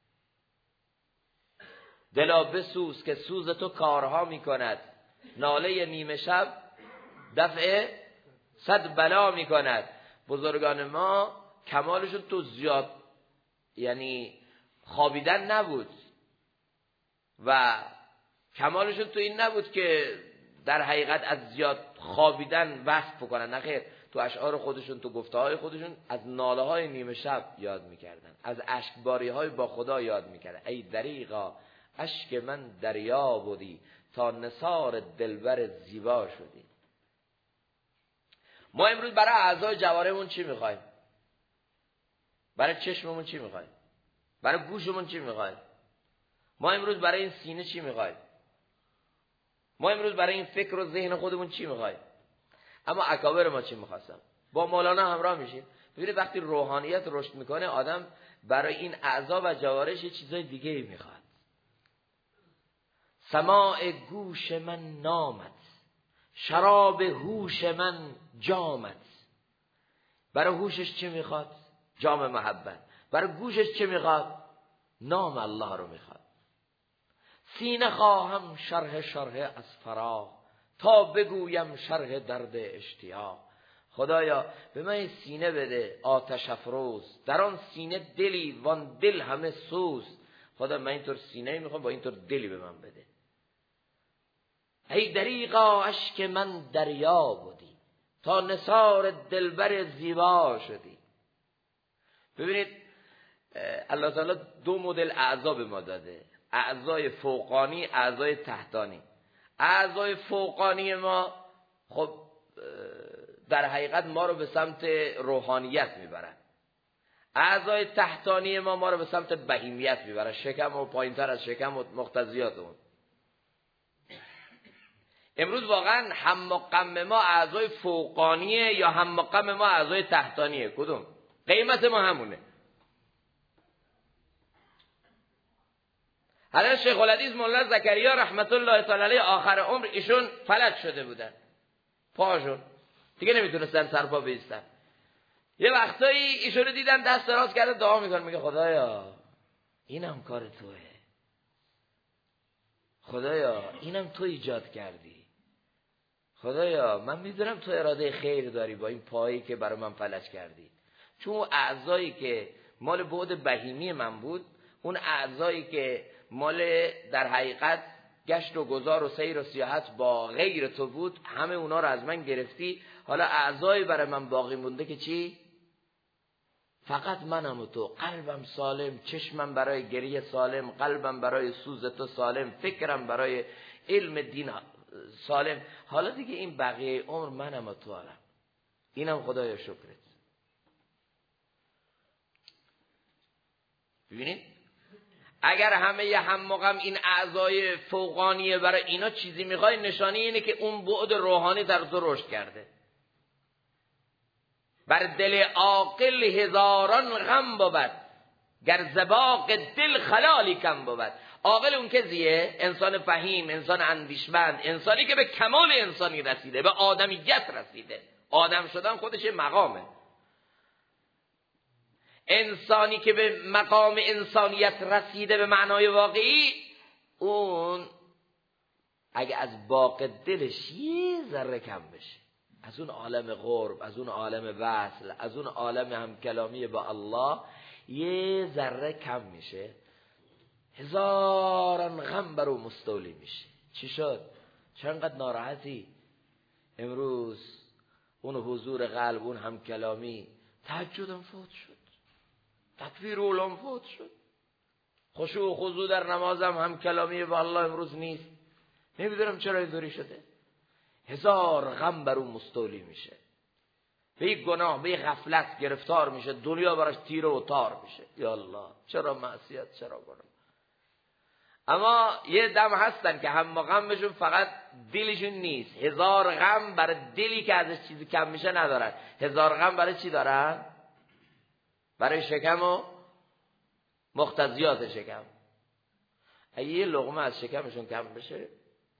دلا بسوز که سوز تو کارها میکند، ناله نیمه شب دفع 100 بلا میکند. بزرگان ما کمالشون تو زیاد یعنی خوابیدن نبود و کمالشون تو این نبود که در حقیقت از زیاد خوابیدن وصف بکنن، نه خیر، تو اشعار خودشون، تو گفته های خودشون از ناله های نیمه شب یاد میکردن، از اشکباری های با خدا یاد میکردن. ای دریغا اشک من دریا بودی، تا نثار دلبر زیبا شدی. ما امروز برای اعضای جوارحمون چی میخوایم؟ برای چشممون چی میخوایم؟ برای گوشمون چی میخوایم؟ ما امروز برای این سینه چی میخوایم؟ ما امروز برای این فکر و ذهن خودمون چی میخوایم؟ اما اکابر ما چی میخواستم؟ با مولانا همراه میشیم. ببینید وقتی روحانیت رشد میکنه، آدم برای این اعضا و جوارح یه چیزای دیگه میخواد. سماع گوش من نامت، شراب هوش من جامت. برای هوشش چی میخواد؟ جام محبت. برای گوشش چی میخواد؟ نام الله رو میخواد. سینه خواهم شرح از فراق، تا بگویم شرح درد اشتیاق. خدایا به من سینه بده آتش افروز، در آن سینه دلی وان دل همه سوز. خدا من اینطور سینه میخوام، با اینطور دلی به من بده. ای دریغا اشک من دریا بودی، تا نثار دلبر زیبا شدی. ببینید الله تعالی 2 مدل اعضا به ما داده، اعضای فوقانی، اعضای تحتانی. اعضای فوقانی ما خب در حقیقت ما رو به سمت روحانیت میبرن، اعضای تحتانی ما رو به سمت بهیمیت میبرن، شکم و پایینتر از شکم و مقتضیات اون. امروز واقعا هم و غم ما اعضای فوقانیه یا هم و غم ما اعضای تحتانیه؟ کدوم؟ قیمت ما همونه. حضرت شیخ الحدیث مولانا زکریا رحمت الله تعالی علیه آخر عمر ایشون فلج شده بودن، پاشون دیگه نمیتونستن سرپا بایستن. یه وقتایی ایشونو دیدن دست دراز کرده دعا میکنه، میگه خدایا اینم کار توئه، خدایا اینم تو ایجاد کردی، خدایا من میدونم تو اراده خیر داری با این پایی که برای من فلج کردی. چون اعضایی که مال بعد بهیمی من بود، اون اعضایی که مال در حقیقت گشت و گذار و سیر و سیاحت با غیر تو بود، همه اونا رو از من گرفتی. حالا اعضایی برای من باقی مونده که چی؟ فقط منم و تو. قلبم سالم، چشمم برای گریه سالم، قلبم برای سوز تو سالم، فکرم برای علم دین سالم. حالا دیگه این بقیه عمر منم و تو هم. اینم خدایا شکرت. ببینید اگر همه ی هم و غم این اعضای فوقانیه برای اینا چیزی میخوای، نشانه اینه که اون بعد روحانی در تو رشد کرده. بر دل عاقل هزاران غم بود، گر زباق دل خلالی کم بود. عاقل اون کسیه، انسان فهیم، انسان اندیشمند، انسانی که به کمال انسانی رسیده، به آدمیت رسیده. آدم شدن خودش مقامه. انسانی که به مقام انسانیت رسیده به معنای واقعی، اون اگه از باغ دلش یه ذره کم بشه، از اون عالم قرب، از اون عالم وصل، از اون عالم همکلامی با الله یه ذره کم میشه، هزاران غم بر او مستولی میشه. چی شد؟ چقدر ناراحتی؟ امروز اون حضور قلب، اون همکلامی، تهجدم فوت شد، تکبیر اولم فوت شد، خشوع و خضوع در نمازم همکلامی با الله امروز نیست. نمیدونم چرا اینطوری شده، هزار غم بر اون مستولی میشه، به یک گناه به یک غفلت گرفتار میشه، دنیا براش تیره و تار میشه. یا الله چرا معصیت، چرا گناه. اما یه دم هستن که هم غمشون فقط دلشون نیست، هزار غم برای دلی که ازش چیزی کم میشه ندارن، هزار غم برای چی دارن؟ برای شکم و مقتضیات شکم. اگه یه لقمه از شکمشون کم بشه،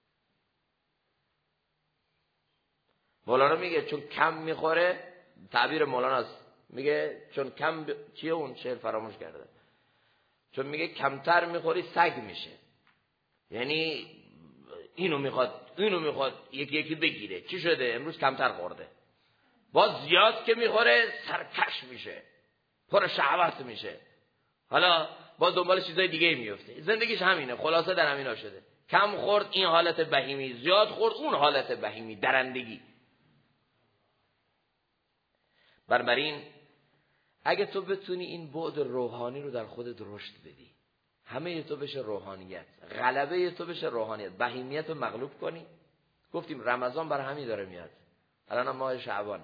مولانا میگه چون کم میخوره، تعبیر مولاناست، میگه چون کم چیه اون شعر فراموش کرده، چون میگه کمتر میخوری سگ میشه، یعنی اینو میخواد یکی یکی بگیره. چی شده؟ امروز کمتر خورده، باز زیاد که میخوره سرکش میشه، پر شهوت میشه، حالا باز دنبال چیزای دیگه میفته. زندگیش همینه، خلاصه در همینا شده. کم خورد این حالت بهیمی، زیاد خورد اون حالت بهیمی، درندگی. بنابراین اگه تو بتونی این بعد روحانی رو در خودت رشد بدی، همه تو بشه روحانیت، غلبه تو بشه روحانیت، بهیمیت رو مغلوب کنی. گفتیم رمضان بر همین داره میاد، الان ماه شعبانه.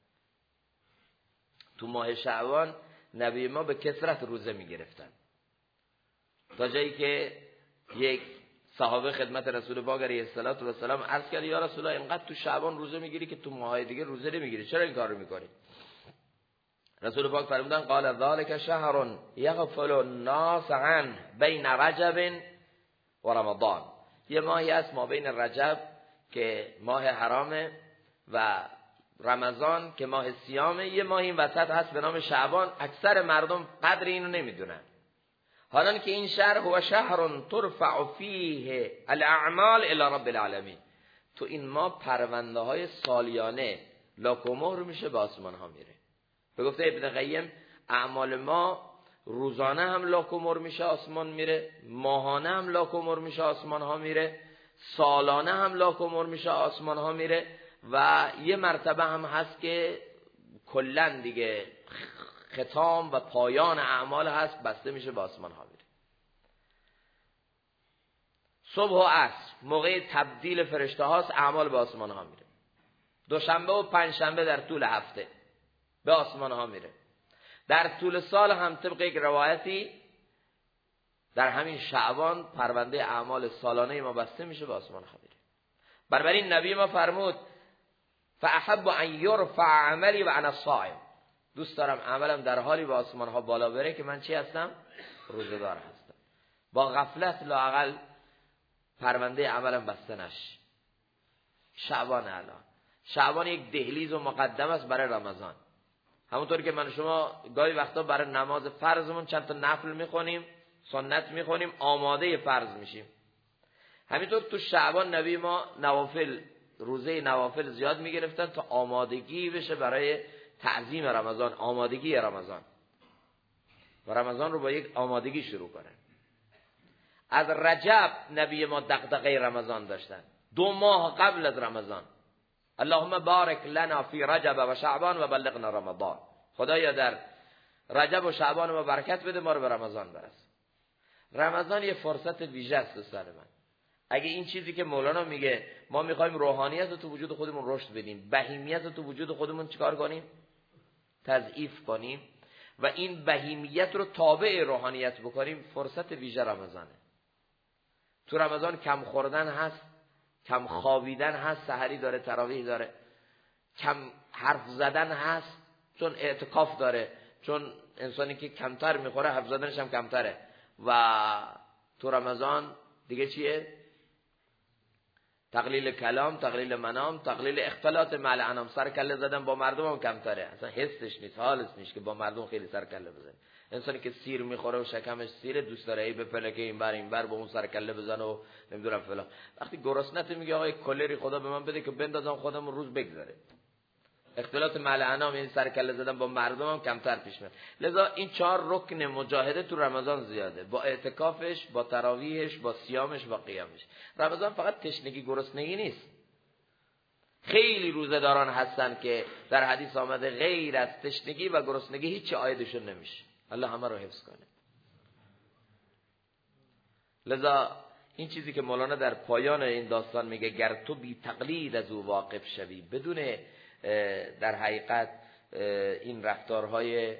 تو ماه شعبان نبی ما به کثرت روزه میگرفتن، تا جایی که یک صحابه خدمت رسول پاک علیه السلام عرض کرد یا رسول الله اینقدر تو شعبان روزه میگیری که تو ماهای دیگه روزه نمیگیری، چرا این کار رو میکنی؟ رسول پاک فرمودن قال ذلك شهر یغفل الناس عنه بین رجب و رمضان. یه ماهی است ما بین رجب که ماه حرامه و رمضان که ماه صیامه، یه ماهی این وسط هست به نام شعبان. اکثر مردم قدر اینو نمیدونن، حالا که این شهر هو شهر ترفع فیه الاعمال الی رب العالمین. تو این ماه پرونده های سالیانه لاکومهر میشه به آسمان ها میره. به گفته ابن قیم اعمال ما روزانه هم لاکومهر میشه آسمان میره، ماهانه هم لاکومهر میشه آسمان ها میره، سالانه هم لاکومهر میشه آسمان ها میره، و یه مرتبه هم هست که کلن دیگه ختام و پایان اعمال هست، بسته میشه به آسمان ها میره. صبح و عصر موقع تبدیل فرشته هاست، اعمال به آسمان ها میره. دوشنبه و پنجشنبه در طول هفته به آسمان ها میره. در طول سال هم طبق یک روایتی در همین شعبان پرونده اعمال سالانه ما بسته میشه به آسمان ها میره. بنابراین نبی ما فرمود فاحب ان یرفع عملی و انا صائم، دوست دارم عملم در حالی به آسمان ها بالا بره که من چی هستم؟ روزه‌دار هستم. با غفلت لااقل پرونده عملم بسته نشه. شعبان یک دهلیز و مقدم است برای رمضان. همونطور که من شما گاهی وقتا برای نماز فرضمون چند تا نفل میخونیم، سنت میخونیم، آماده فرض میشیم. همینطور تو شعبان نبی ما نوافل، روزه نوافل زیاد میگرفتن تا آمادگی بشه برای تعظیم رمضان، آمادگی رمضان، و رمضان رو با یک آمادگی شروع کنن. از رجب نبی ما دغدغه رمضان داشتن، 2 ماه قبل از رمضان. اللهم بارک لنا فی رجب و شعبان و بلغنا رمضان. خدایا در رجب و شعبان ما برکت بده، ما رو به رمضان برس. رمضان یه فرصت ویژه است دوستان من. اگه این چیزی که مولانا میگه ما میخوایم روحانیت رو تو وجود خودمون رشد بدیم، بهیمیت رو تو وجود خودمون چیکار کنیم؟ تضعیف کنیم و این بهیمیت رو تابع روحانیت بکنیم، فرصت ویژه رمضانه. تو رمضان کم خوردن هست، کم خوابیدن هست، سحری داره، تراویح داره، کم حرف زدن هست چون اعتکاف داره، چون انسانی که کمتر میخوره حرف زدنش هم کمتره. و تو رمضان دیگه چیه؟ تقلیل کلام، تقلیل منام، تقلیل اختلاط مع الانام. سر کله زدن با مردم هم کمتره، اصلا حسش نیست، حالش نیست که با مردم خیلی سر کله بزنه. انسانی که سیر میخوره و شکمش سیره دوست داره ای به فلکه این بر با اون سر کله بزنه و نمیدونم فلان. وقتی گرسنت میگه آقای کلری خدا به من بده که بندازم خودم روز بگذره. اختلاط مع الانام یعنی سر کله زدن با مردم هم کمتر پیش میاد. لذا این 4 رکن مجاهده تو رمضان زیاده، با اعتکافش، با تراویحش، با صیامش و قیامش. رمضان فقط تشنگی گرسنگی نیست. خیلی روزه‌داران هستن که در حدیث آمده غیر از تشنگی و گرسنگی هیچ عایدشون نمیشه. الله همه رو حفظ کنه. لذا این چیزی که مولانا در پایان این داستان میگه گر تو بی تقلید از او واقف شوی، بدون در حقیقت این رفتارهای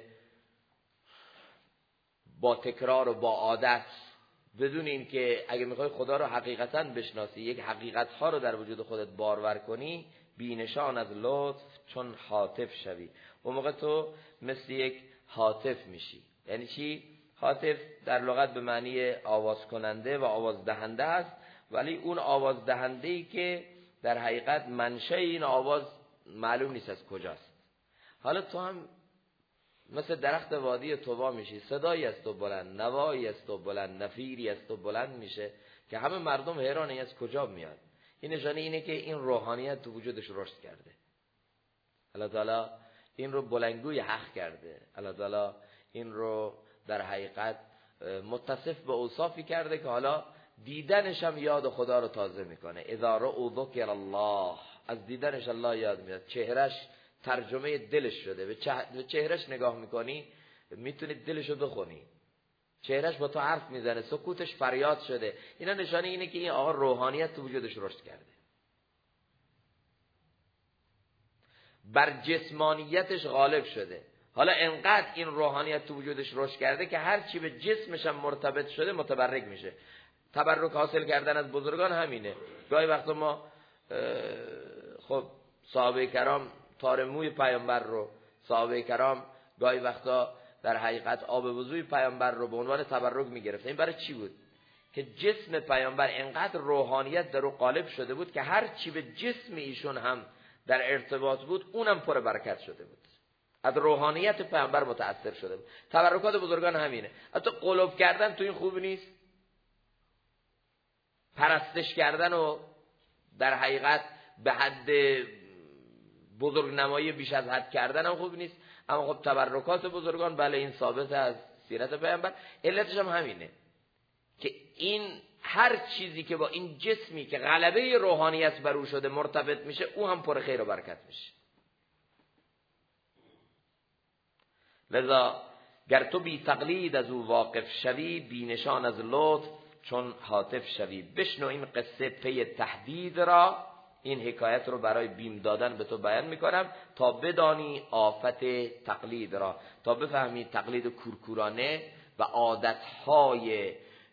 با تکرار و با عادت، بدون این که اگه میخوای خدا رو حقیقتا بشناسی، یک حقیقت ها رو در وجود خودت بارور کنی، بینشان از لطف چون هاتف شوی. اون موقع تو مثل یک هاتف میشی. یعنی چی؟ هاتف در لغت به معنی آواز کننده و آواز دهنده است، ولی اون آواز دهنده ای که در حقیقت منشأ این آواز معلوم نیست از کجاست. حالا تو هم مثل درخت وادی طوبا میشی، صدایی از تو بلند، نوایی از تو بلند، نفیری از تو بلند میشه که همه مردم حیرانه از کجا میاد. این نشانه اینه که این روحانیت تو وجودش رشد کرده. الله تعالی این رو بلندگوی حق کرده. الله تعالی این رو در حقیقت متصف به اوصافی کرده که حالا دیدنش هم یاد خدا رو تازه میکنه. اذا رأوا ذکر الله، از دیدنش الله یاد میاد. چهرش ترجمه دلش شده. به چهرش نگاه میکنی میتونی دلشو بخونی. چهرش با تو حرف میزنه، سکوتش فریاد شده. اینا نشانه اینه که این آقا روحانیت تو وجودش رشد کرده. بر جسمانیتش غالب شده. حالا انقدر این روحانیت تو وجودش رشد کرده که هر چی به جسمش هم مرتبط شده متبرک میشه. تبرک حاصل کردن از بزرگان همینه. گاهی وقتا ما خب صحابه کرام تار موی پیامبر رو، صحابه کرام گاهی وقتا در حقیقت آب وضوی پیامبر رو به عنوان تبرک میگرفت. این برای چی بود؟ که جسم پیامبر انقدر روحانیت در او غالب شده بود که هر چی به جسم ایشون هم در ارتباط بود اونم پر برکت شده بود. از روحانیت پیامبر متأثر شده بود. تبرکات بزرگان همینه. حتی قلوب کردن تو این خوب نیست، پرستش کردن و در حقیقت به حد بزرگ نمایی بیش از حد کردن هم خوب نیست. اما خب تبرکات بزرگان بله این ثابت از سیرت پیامبر. علتش هم همینه که این هر چیزی که با این جسمی که غلبه روحانیت بر او شده مرتبط میشه، او هم پر خیر و برکت میشه. لذا گر تو بی تقلید از او واقف شوی، بینشان از لطف چون هاتف شوی. بشنو این قصه پی تهدید را، این حکایت رو برای بیم دادن به تو بیان میکنم تا بدانی آفت تقلید را، تا بفهمی تقلید کورکورانه و عادتهای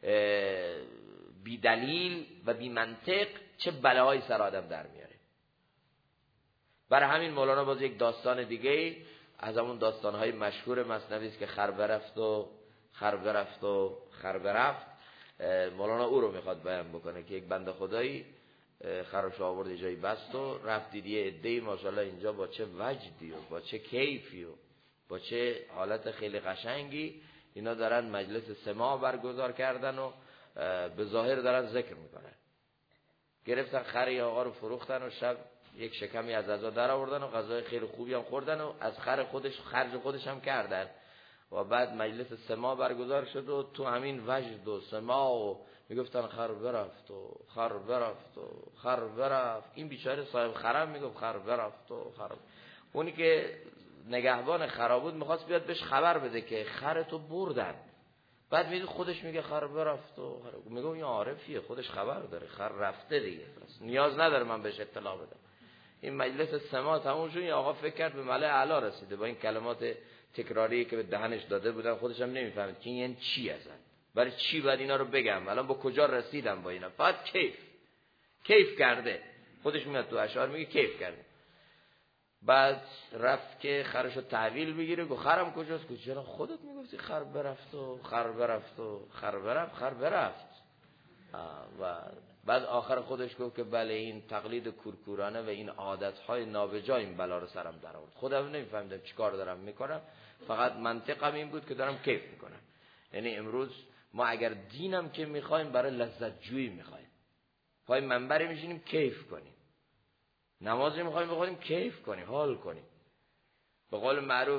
بی دلیل و بی منطق چه بلاهایی سر آدم در میاره. برای همین مولانا باز یک داستان دیگه از همون داستانهای مشهور مثنوی است که خر برفت و خر برفت و خر برفت. مولانا او رو میخواد بیان بکنه که یک بنده خدایی خرش آورد یه جایی بست و رفت دید یه عده‌ای ماشاءالله اینجا با چه وجدی و با چه کیفی و با چه حالت خیلی قشنگی اینا دارن مجلس سماع برگزار کردن و به ظاهر دارن ذکر میکنن. گرفتن خر آقا رو فروختن و شب یک شکمی از غذا در آوردن و غذای خیلی خوبی هم خوردن و از خر خودش خرج خودش هم کردن و بعد مجلس سماع برگزار شد و تو همین وجد و سماع و میگفتن خر برفت و خر برفت و خر برفت. این بیچاره صاحب خرم میگفت خر برفت و خر. اونی که نگهبان خرا بود میخواست بیاد بهش خبر بده که خر تو بردن. بعد میگه خودش میگه خر برفت و خر. میگه این عارفیه خودش خبر داره، خر رفته دیگه، نیاز نداره من بهش اطلاع بدم. این مجلس سماع تموم شد، این آقا فکر کرد به ملأ اعلی رسیده با این کلمات تکراری که به دهنش داده بودن. خودش هم نمیفهمید که این چی هستن، برای چی باید اینا رو بگم، الان با کجا رسیدم با اینا. فقط کیف کرده. خودش میاد تو اشعار میگه کیف کرده. بعد رفت که خرشو تحویل بگیره، گفت خرم کجاست؟ گفت چرا خودت میگفتی خر برفت و خر برفت و خر برفت خر برفت. و بعد آخر خودش گفت که بله این تقلید کورکورانه و این عادتهای نابجا این بلا رو سرم در آورد. خودم نمیفهمیدم چیکار دارم میکنم، فقط منطقم این بود که دارم کیف میکنم. یعنی امروز ما اگر دینم که میخوایم برای لذت جویی میخوایم، پای منبری میشینیم کیف کنیم، نمازی میخوایم بخونیم کیف کنیم، حال کنیم، به قول معروف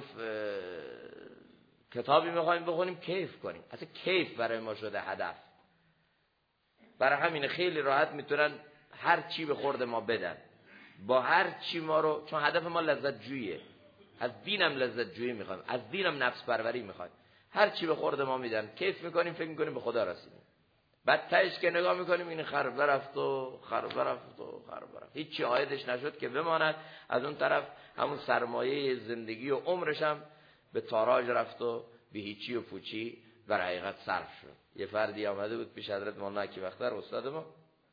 کتابی میخوایم بخونیم کیف کنیم. اصلا کیف برای ما شده هدف. برای همین خیلی راحت میتونن هر چی به خورد ما بدن، با هر چی ما رو، چون هدف ما لذت جوییه. از دینم لذت جویی میخوایم، از دینم نفس پروری میخوایم. هر چی به خورد ما میدن کیف میکنیم، فکر میکنیم به خدا رسیدیم. بعد تهش که نگاه میکنیم این خراب رفت و هیچی عایدش نشد که بماند. از اون طرف همون سرمایه زندگی و عمرش هم به تاراج رفت و به هیچی و پوچی بر حقیقت صرف شد. یه فردی آمده بود پیش حضرت مولانا اکیوختر استاد ما.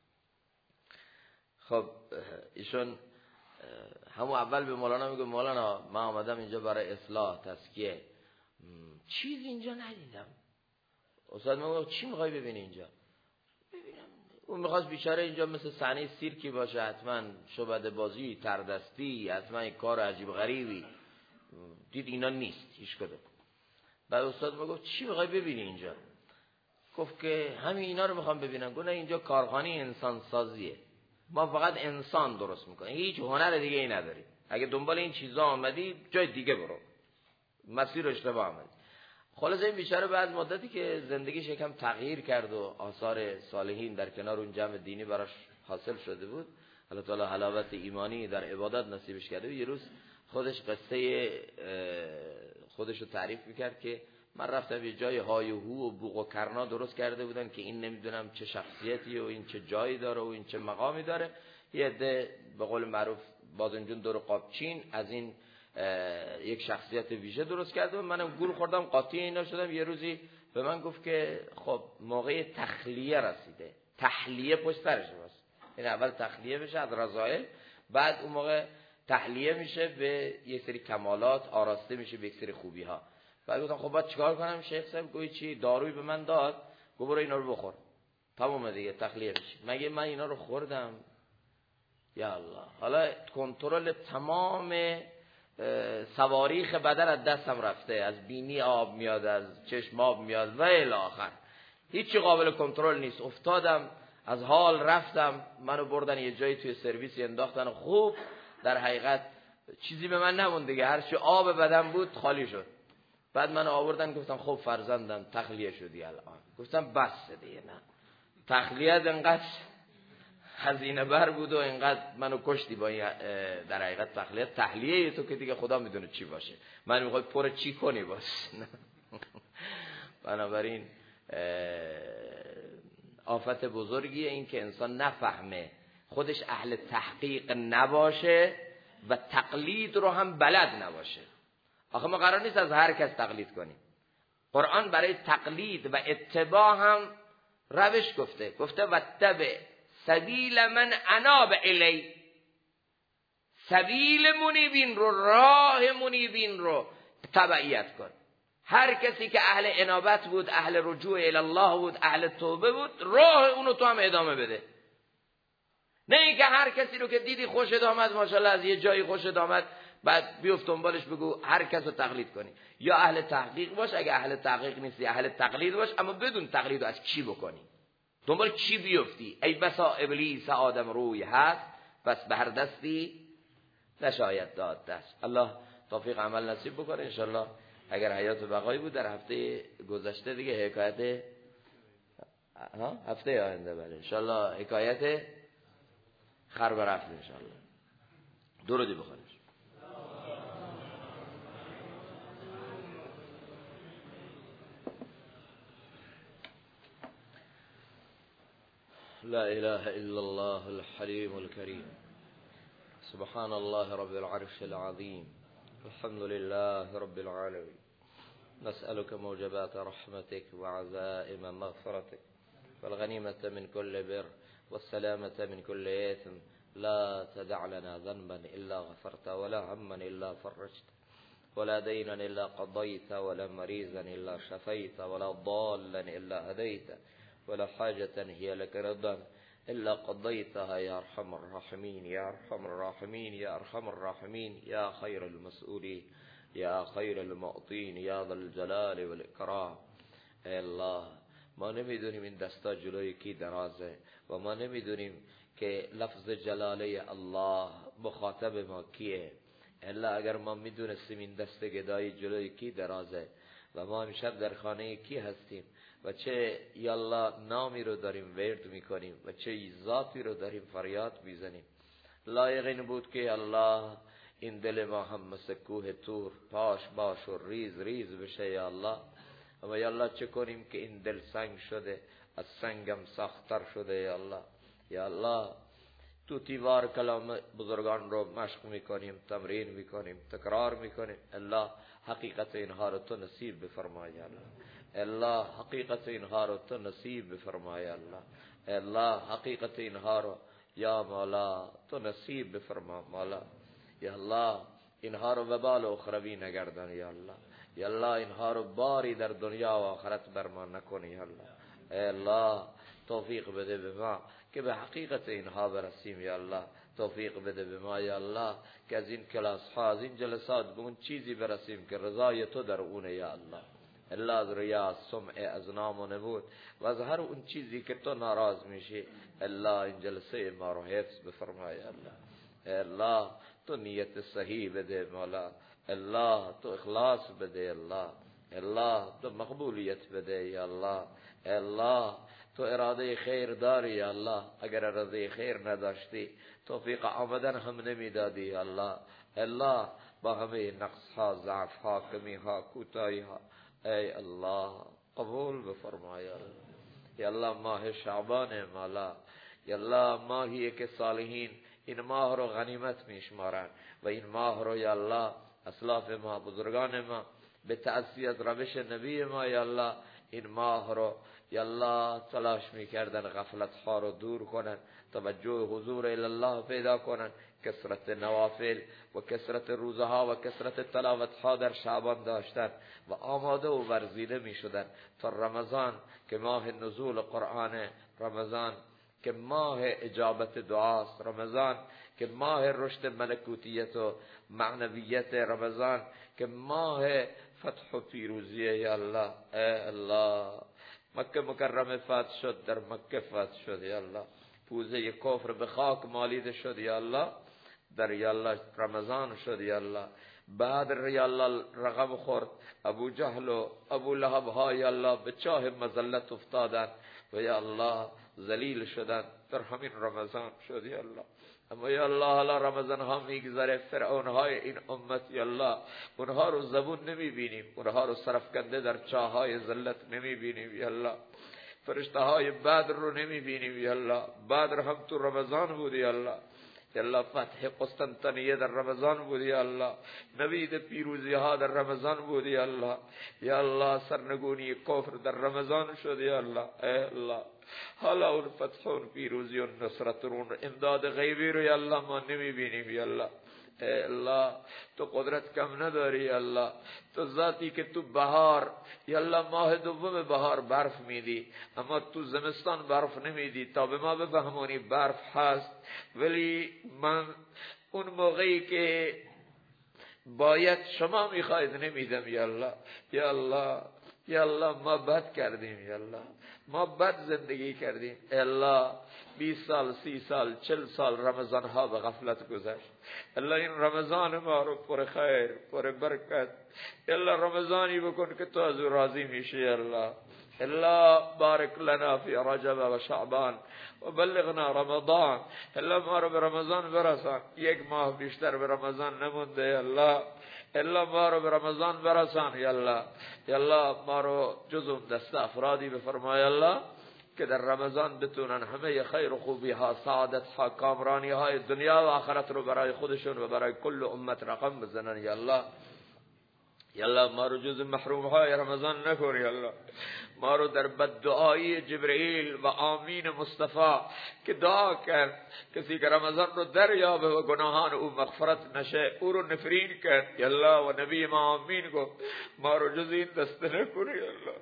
خب ایشون همون اول به مولانا میگه مولانا من آمدم اینجا برای اصلاح تزکیه، چیز اینجا ندیدم. استاد میگه چی میخوای ببینی اینجا؟ ببینم اون میخواست بیچاره اینجا مثل صحنه سیرکی باشه، حتما شعبده بازی، تردستی، حتما یک کار عجیب غریبی. دید اینا نیست هیچ کدوم. بعد استاد میگه چی میخوای ببینی اینجا؟ گفت که همین اینا رو میخوام ببینم. گفت نه اینجا کارخانه انسان سازیه، ما فقط انسان درست میکنیم، هیچ هنر دیگه ای نداریم. اگه دنبال این چیزا آمدی جای دیگه برو، مسیر اشتباه آمدی. خلاص این بیچاره بعد مدتی که زندگیش یکم تغییر کرد و آثار صالحین در کنار اون جمع دینی براش حاصل شده بود، الله تعالی حلاوت ایمانی در عبادت نصیبش کرده بود. یه روز خودش قصه خودش رو تعریف میکرد که من رفتم یه جای های و هو و بوق و کرنا درست کرده بودن که این نمیدونم چه شخصیتی و این چه جایی داره و این چه مقامی داره. یه عده به قول معروف بازنجون دور قابچین از این یک شخصیت ویژه درست کرده و منم گول خوردم قاطی اینا شدم. یه روزی به من گفت که خب موقع تخلیه رسیده، تحلیه پشت سرش باشه. این اول تخلیه بشه از رذائل، بعد اون موقع تحلیه میشه به یک سری کمالات، آراسته میشه به یک سری خوبی ها. بعد گفتم خب باید چیکار کنم؟ شیخ صاحب گوی چی دارویی به من داد، گفت برو اینا رو بخور تمام دیگه تخلیه میشه. مگه من اینا رو خوردم؟ یا الله، حالا کنترل تمام سواریخ بدن از دستم رفته، از بینی آب میاد، از چشم آب میاد و الی آخر، هیچی قابل کنترل نیست. افتادم از حال رفتم، منو بردن یه جایی توی سرویسی انداختن خوب، در حقیقت چیزی به من نموند دیگه، هرچی آب بدن بود خالی شد. بعد منو آوردن گفتم خب فرزندم تخلیه شدی الان. گفتم بس دیگه، نه تخلیه انقدر هزینه بر بود و اینقدر منو کشتی با این در حقیقت تحلیه تو که دیگه خدا میدونه چی باشه، من میخوای پر چی کنی باش. بنابراین آفت بزرگیه این که انسان نفهمه، خودش اهل تحقیق نباشه و تقلید رو هم بلد نباشه. آخه ما قرار نیست از هر کس تقلید کنیم. قرآن برای تقلید و اتباع هم روش گفته واتبع سبیل من اناب الی، سبیل منیبین رو، راه منیبین رو تبعیت کن. هر کسی که اهل انابت بود، اهل رجوع الی الله بود، اهل توبه بود، راه اونو تو هم ادامه بده. نه اینکه هر کسی رو که دیدی خوشت آمد ماشاءالله از یه جایی خوشت آمد بعد بیفت دنبالش بگو هر کس رو تقلید کنی. یا اهل تحقیق باش، اگه اهل تحقیق نیستی اهل تقلید باش، اما بدون تقلید رو از چی بکنی، دنبال چی بیفتی. ای بسا ابلیس آدم روی هست بس به هر دستی نشاید داد دست. الله توفیق عمل نصیب بکنه انشالله. اگر حیات بقایی بود در هفته گذشته دیگه حکایت هفته آینده بله انشالله حکایت خر برفت انشالله. درودی بخونید. لا إله إلا الله الحليم الكريم سبحان الله رب العرش العظيم الحمد لله رب العالمين نسألك موجبات رحمتك وعزائم مغفرتك والغنيمة من كل بر والسلامة من كل إثم لا تدع لنا ذنبا إلا غفرت ولا هما إلا فرجت ولا دينا إلا قضيت ولا مريضا إلا شفيت ولا ضالا إلا هديت ولا حاجة هي لك رضا إلا قضيتها يا أرحم الراحمين يا أرحم الراحمين يا أرحم الراحمين يا خير المسؤولين يا خير المعطين يا ذا الجلال والإكرام. ای الله ما نمیدونیم این دستا جلوی کی درازه و ما نمیدونیم که لفظ جلاله الله مخاطب ما کیه. الا اگر ما میدونستیم این دست گدای جلوی کی درازه و ما امشب در خانه کی هستیم و چه یالله نامی رو داریم ورد میکنیم و چه ذاتی رو داریم فریاد میزنیم، لایق این بود که الله این دل ما هم مثل کوه طور پاش باش و ریز ریز بشه یا الله. اما یا الله چه کنیم که این دل سنگ شده، از سنگم سخت‌تر شده یا الله. یا الله تو تیوار کلام بزرگان رو مشق میکنیم، تمرین میکنیم، تکرار میکنیم. الله حقیقت اینها رو تو نصیب بفرمای یا الله. الله حقیقت اینها رو تو نصیب بفرمای یا الله. الله حقیقت اینها رو یا مولا تو نصیب بفرما مولا. یا الله اینها رو وبال اخروی نگردان یا الله. یا الله اینها رو باری در دنیا و آخرت بر ما نکنی یا الله. ای الله توفیق بده به ما که به حقیقت اینها برسیم یا الله. توفیق بده به ما یا الله که از این کلاس ها، از این جلسات به اون چیزی برسیم که رضای تو در اونه یا الله. الله از ریا، از سمع، از نام و نمود و از هر اون چیزی که تو ناراض میشی الله این جلسه ما رو حفظ بفرمای الله. الله تو نیت صحیح بده مولا. الله تو اخلاص بده الله. الله تو مقبولیت بده یا الله. الله تو اراده خیر داری یا الله. اگر اراده خیر نداشتی توفیق آمدن هم نمیدادی یا الله. الله با همه نقص ها، ضعف ها، کمی ها، کوتاهی ها ای الله قبول بفرمای یا الله. ماه شعبان مولا یا الله ماهی که صالحین این ماه رو غنیمت میشمارن و این ماه رو یا الله اسلاف ما، بزرگان ما به تأسی از روش نبی ما یا الله این ماه رو یا الله تلاش میکردن غفلت ها رو دور کنن، توجه حضور الله پیدا کنن، کثرت نوافل و کثرت روزها و کثرت تلاوت ها در شعبان داشتن و آماده و ورزیده می شدن تا رمضان که ماه نزول قرآن، رمضان که ماه اجابت دعاست، رمضان که ماه رشد ملکوتیت و معنویت، رمضان که ماه فتح و پیروزیه یا الله. ای الله مکه مکرمه فتح شد، در مکه فتح شد یا الله. پوزه کفر به خاک مالیده شد یا الله، در یا الله رمضان شد یا الله. بعد یا الله رقم خورد ابو جهل و ابو لهب ها یا الله به چاه مذلت افتادن و یا الله ذلیل شدن، در همین رمضان شد یا الله. اما یا الله حالا رمضان ها میگذره، فرعون های این امت یا الله اونها رو زبون نمیبینیم، اونها رو سرفکنده در چاه های ذلت نمیبینیم یا الله. فرشته های بدر رو نمیبینیم یا الله. بدر هم تو رمضان بود یا الله. یا الله فتح قسطنطنیه در رمضان بود یا الله. نوید پیروزی ها در رمضان بود یا الله. یا الله سرنگونی کفر در رمضان شد یا الله. ای الله حالا اون فتح و پیروزی و نصرت و امداد غیبی رو یا الله ما نمیبینیم یا الله. ای الله تو قدرت کم نداری یا الله. تو ذاتی که تو بهار یا الله ماه دوم بهار برف میدی، اما تو زمستان برف نمیدی تا به ما بفهمونی برف هست. ولی من اون موقعی که باید شما میخواید نمیدم یا الله. یا الله یا الله ما بد کردیم یا الله، ما بد زندگی کردیم. الله 20 سال 30 سال 40 سال رمضان ها به غفلت گذشت. الله این رمضان ما رو پر خیر پر برکت الله رمضانی بکن که تو از او راضی میشی الله. الله بارک لنا فی رجب و شعبان و بلغنا رمضان. الله ما رو به رمضان برسان، یک ماه بیشتر به رمضان نمونده یا الله. الله ما رو به رمضان برسان یا الله. یا الله ما رو جزو دست افرادی بفرمای الله که در رمضان بتونن همه خیر و خوبی ها، سعادت ها، کامرانی های دنیا و آخرت رو برای خودشون و برای کل امت رقم بزنن یا الله. یا الله ما رو جز محروم های رمضان نکن یا الله. ما رو در بددعایی جبرئیل و آمین مصطفی که دعا کرد کسی که رمضان رو دریابه و گناهان او مغفرت نشه او رو نفرین کرد یا الله. و نبی ما آمین گفت ما رو جز این دسته نکن یا الله.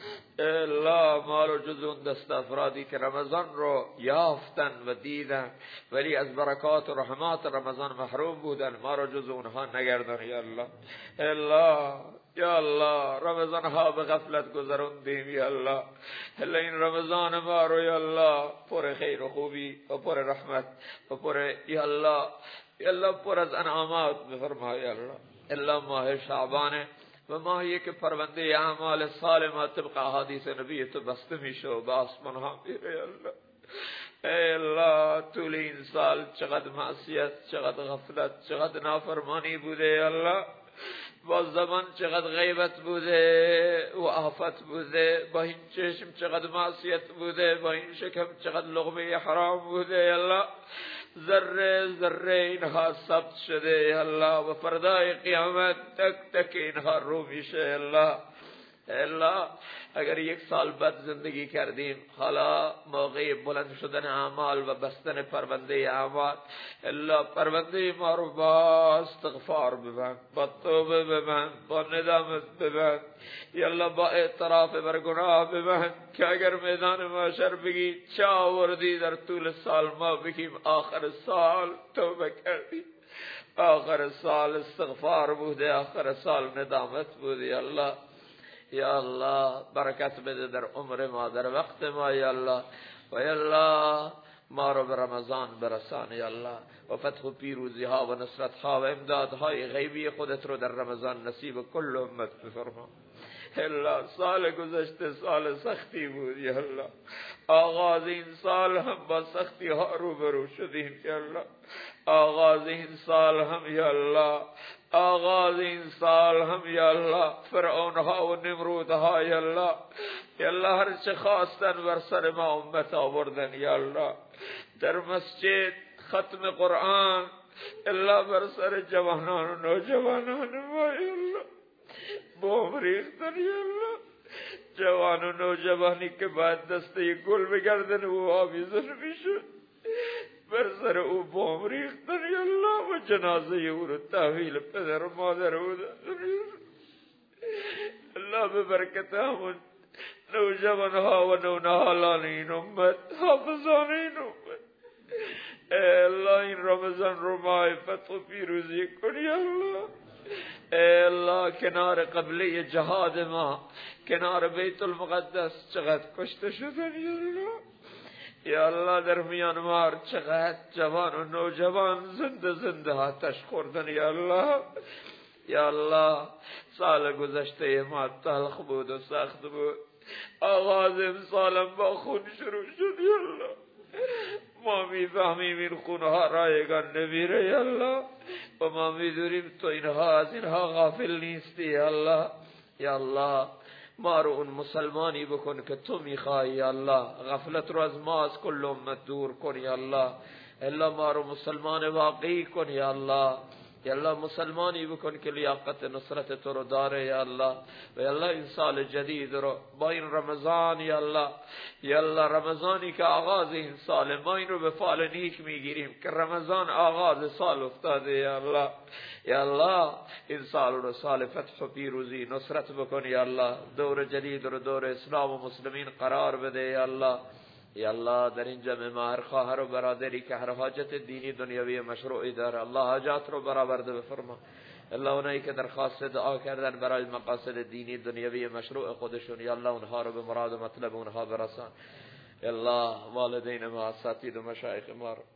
الله ما رو جز اون دست افرادی که رمضان رو یافتن و دیدن ولی از برکات و رحمات رمضان محروم بودن، ما رو جز اونها نگردن یا الله. الله یا الله رمضان ها به غفلت گذروندیم یا الله. الله این رمضان ما رو یا الله پر خیر و خوبی و پر رحمت و پر یا الله یا الله پر از انعامات بفرما یا الله. الله ماه شعبانه و ماهی که پرونده اعمال صالحات طبق احادیث نبی تو بسته میشه و به آسمان ها میره یا الله. ای الله طول این سال چقدر معصیت، چقدر غفلت، چقدر نافرمانی بوده یا الله. با زبان چقدر غیبت بوده و آفت بوده، با این چشم چقدر معصیت بوده، با این شکم چقدر لقمه حرام بوده. یا الله ذره ذره اینها ثبت شده. یا الله و فردای قیامت تک تک اینها رو میشه. یا الله اگر 1 سال بد زندگی کردیم، حالا موقع بلند شدن اعمال و بستن پرونده اعمال، الله پرونده ما رو با استغفار ببند، با توبه ببند، با ندامت ببند. یا الله با اعتراف بر گناه ببند که اگر میدان محشر بگی چه آوردی در طول سال، ما بگیم آخر سال توبه کردیم، آخر سال استغفار بوده، آخر سال ندامت بوده. یا الله یا الله برکت بده در عمر ما، در وقت ما. یا الله و یا الله ما رو به رمضان برسان. یا الله و فتح و پیروزی ها و نصرت ها و امداد های غیبی خودت رو در رمضان نصیب کل امت بفرما. الله سال گذشته سال سختی بود. یا الله آغاز این سال هم با سختی ها روبرو شدیم. یا الله آغاز این سال هم یا الله، آغاز این سال هم یا الله فرعون ها و نمرود ها یا الله، یا الله هر چه خواستن بر سر ما امت آوردن. یا الله در مسجد ختم قرآن الله بر سر جوانان و نوجوانان ما یا الله بوم ریختن. یا الله جوان و نوجوانی که بعد دسته گل بگردن و آویزن میشد، بر سر او بوم ریختن. یا الله و جنازه او رو تحویل پدر و مادر او دادن. الله به برکت همون نوجوان ها و نونهالان این امت، حافظان این امت، ای الله این رمضان رو ماه فتح و پیروزی کن. یا الله ای الله کنار قبله جهاد ما، کنار بیت المقدس چقدر کشته شدن. یا الله یا الله در میانمار چقدر جوان و نوجوان زنده زنده آتش خوردن. یا الله یا الله سال گذشته ما تلخ بود و سخت بود، آغاز امسالم با خون شروع شد. یا الله ما میفهمیم این خونها رایگان نمیره. یا الله و ما میدونیم تو اینها از اینها غافل نیستی. یا الله یا الله ما رو اون مسلمانی بکن که تو میخوای. یا الله غفلت رو از ما از کل امت دور کن. یا الله الا ما رو مسلمان واقعی کن. یا الله یا الله مسلمانی بکن که لیاقت نصرت تو رو داره. یا الله و یا الله این سال جدید رو با این رمضان یا الله رمضانی که آغاز این سال، ما این رو به فال نیک میگیریم که رمضان آغاز سال افتاده. یا الله این سال رو سال فتح و پیروزی نصرت بکن. یا الله دور جدید رو دور اسلام و مسلمین قرار بده. یا الله در این جمع ما هر خواهر و برادری که هر حاجت دینی دنیوی مشروعی داره، الله حاجات رو برآورده بفرما. الله اونایی که درخواست دعا کردن برای مقاصد دینی دنیوی مشروع خودشون، یا الله اونها رو به مراد و مطلب اونها برسان. یا الله والدین ما، اساتید و مشایخ ما رو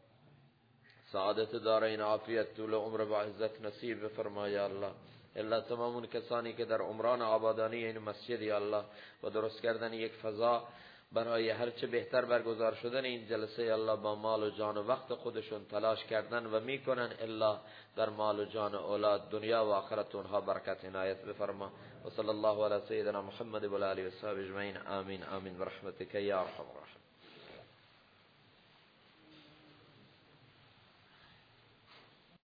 سعادت دارین، عافیت، طول عمر با عزت نصیب بفرما. یا الله تمام اون کسانی که در عمران آبادانی این مسجد یا الله و درست کردن یک فضا برای هرچه بهتر برگزار شدن این جلسه یا الله با مال و جان و وقت خودشون تلاش کردن و میکنن، الا در مال و جان و اولاد دنیا و آخرت اونها برکت عنایت بفرما. و صلی الله علی سیدنا محمد و علیه و صحبه اجمعین. آمین آمین برحمتک یا ارحم الراحمین.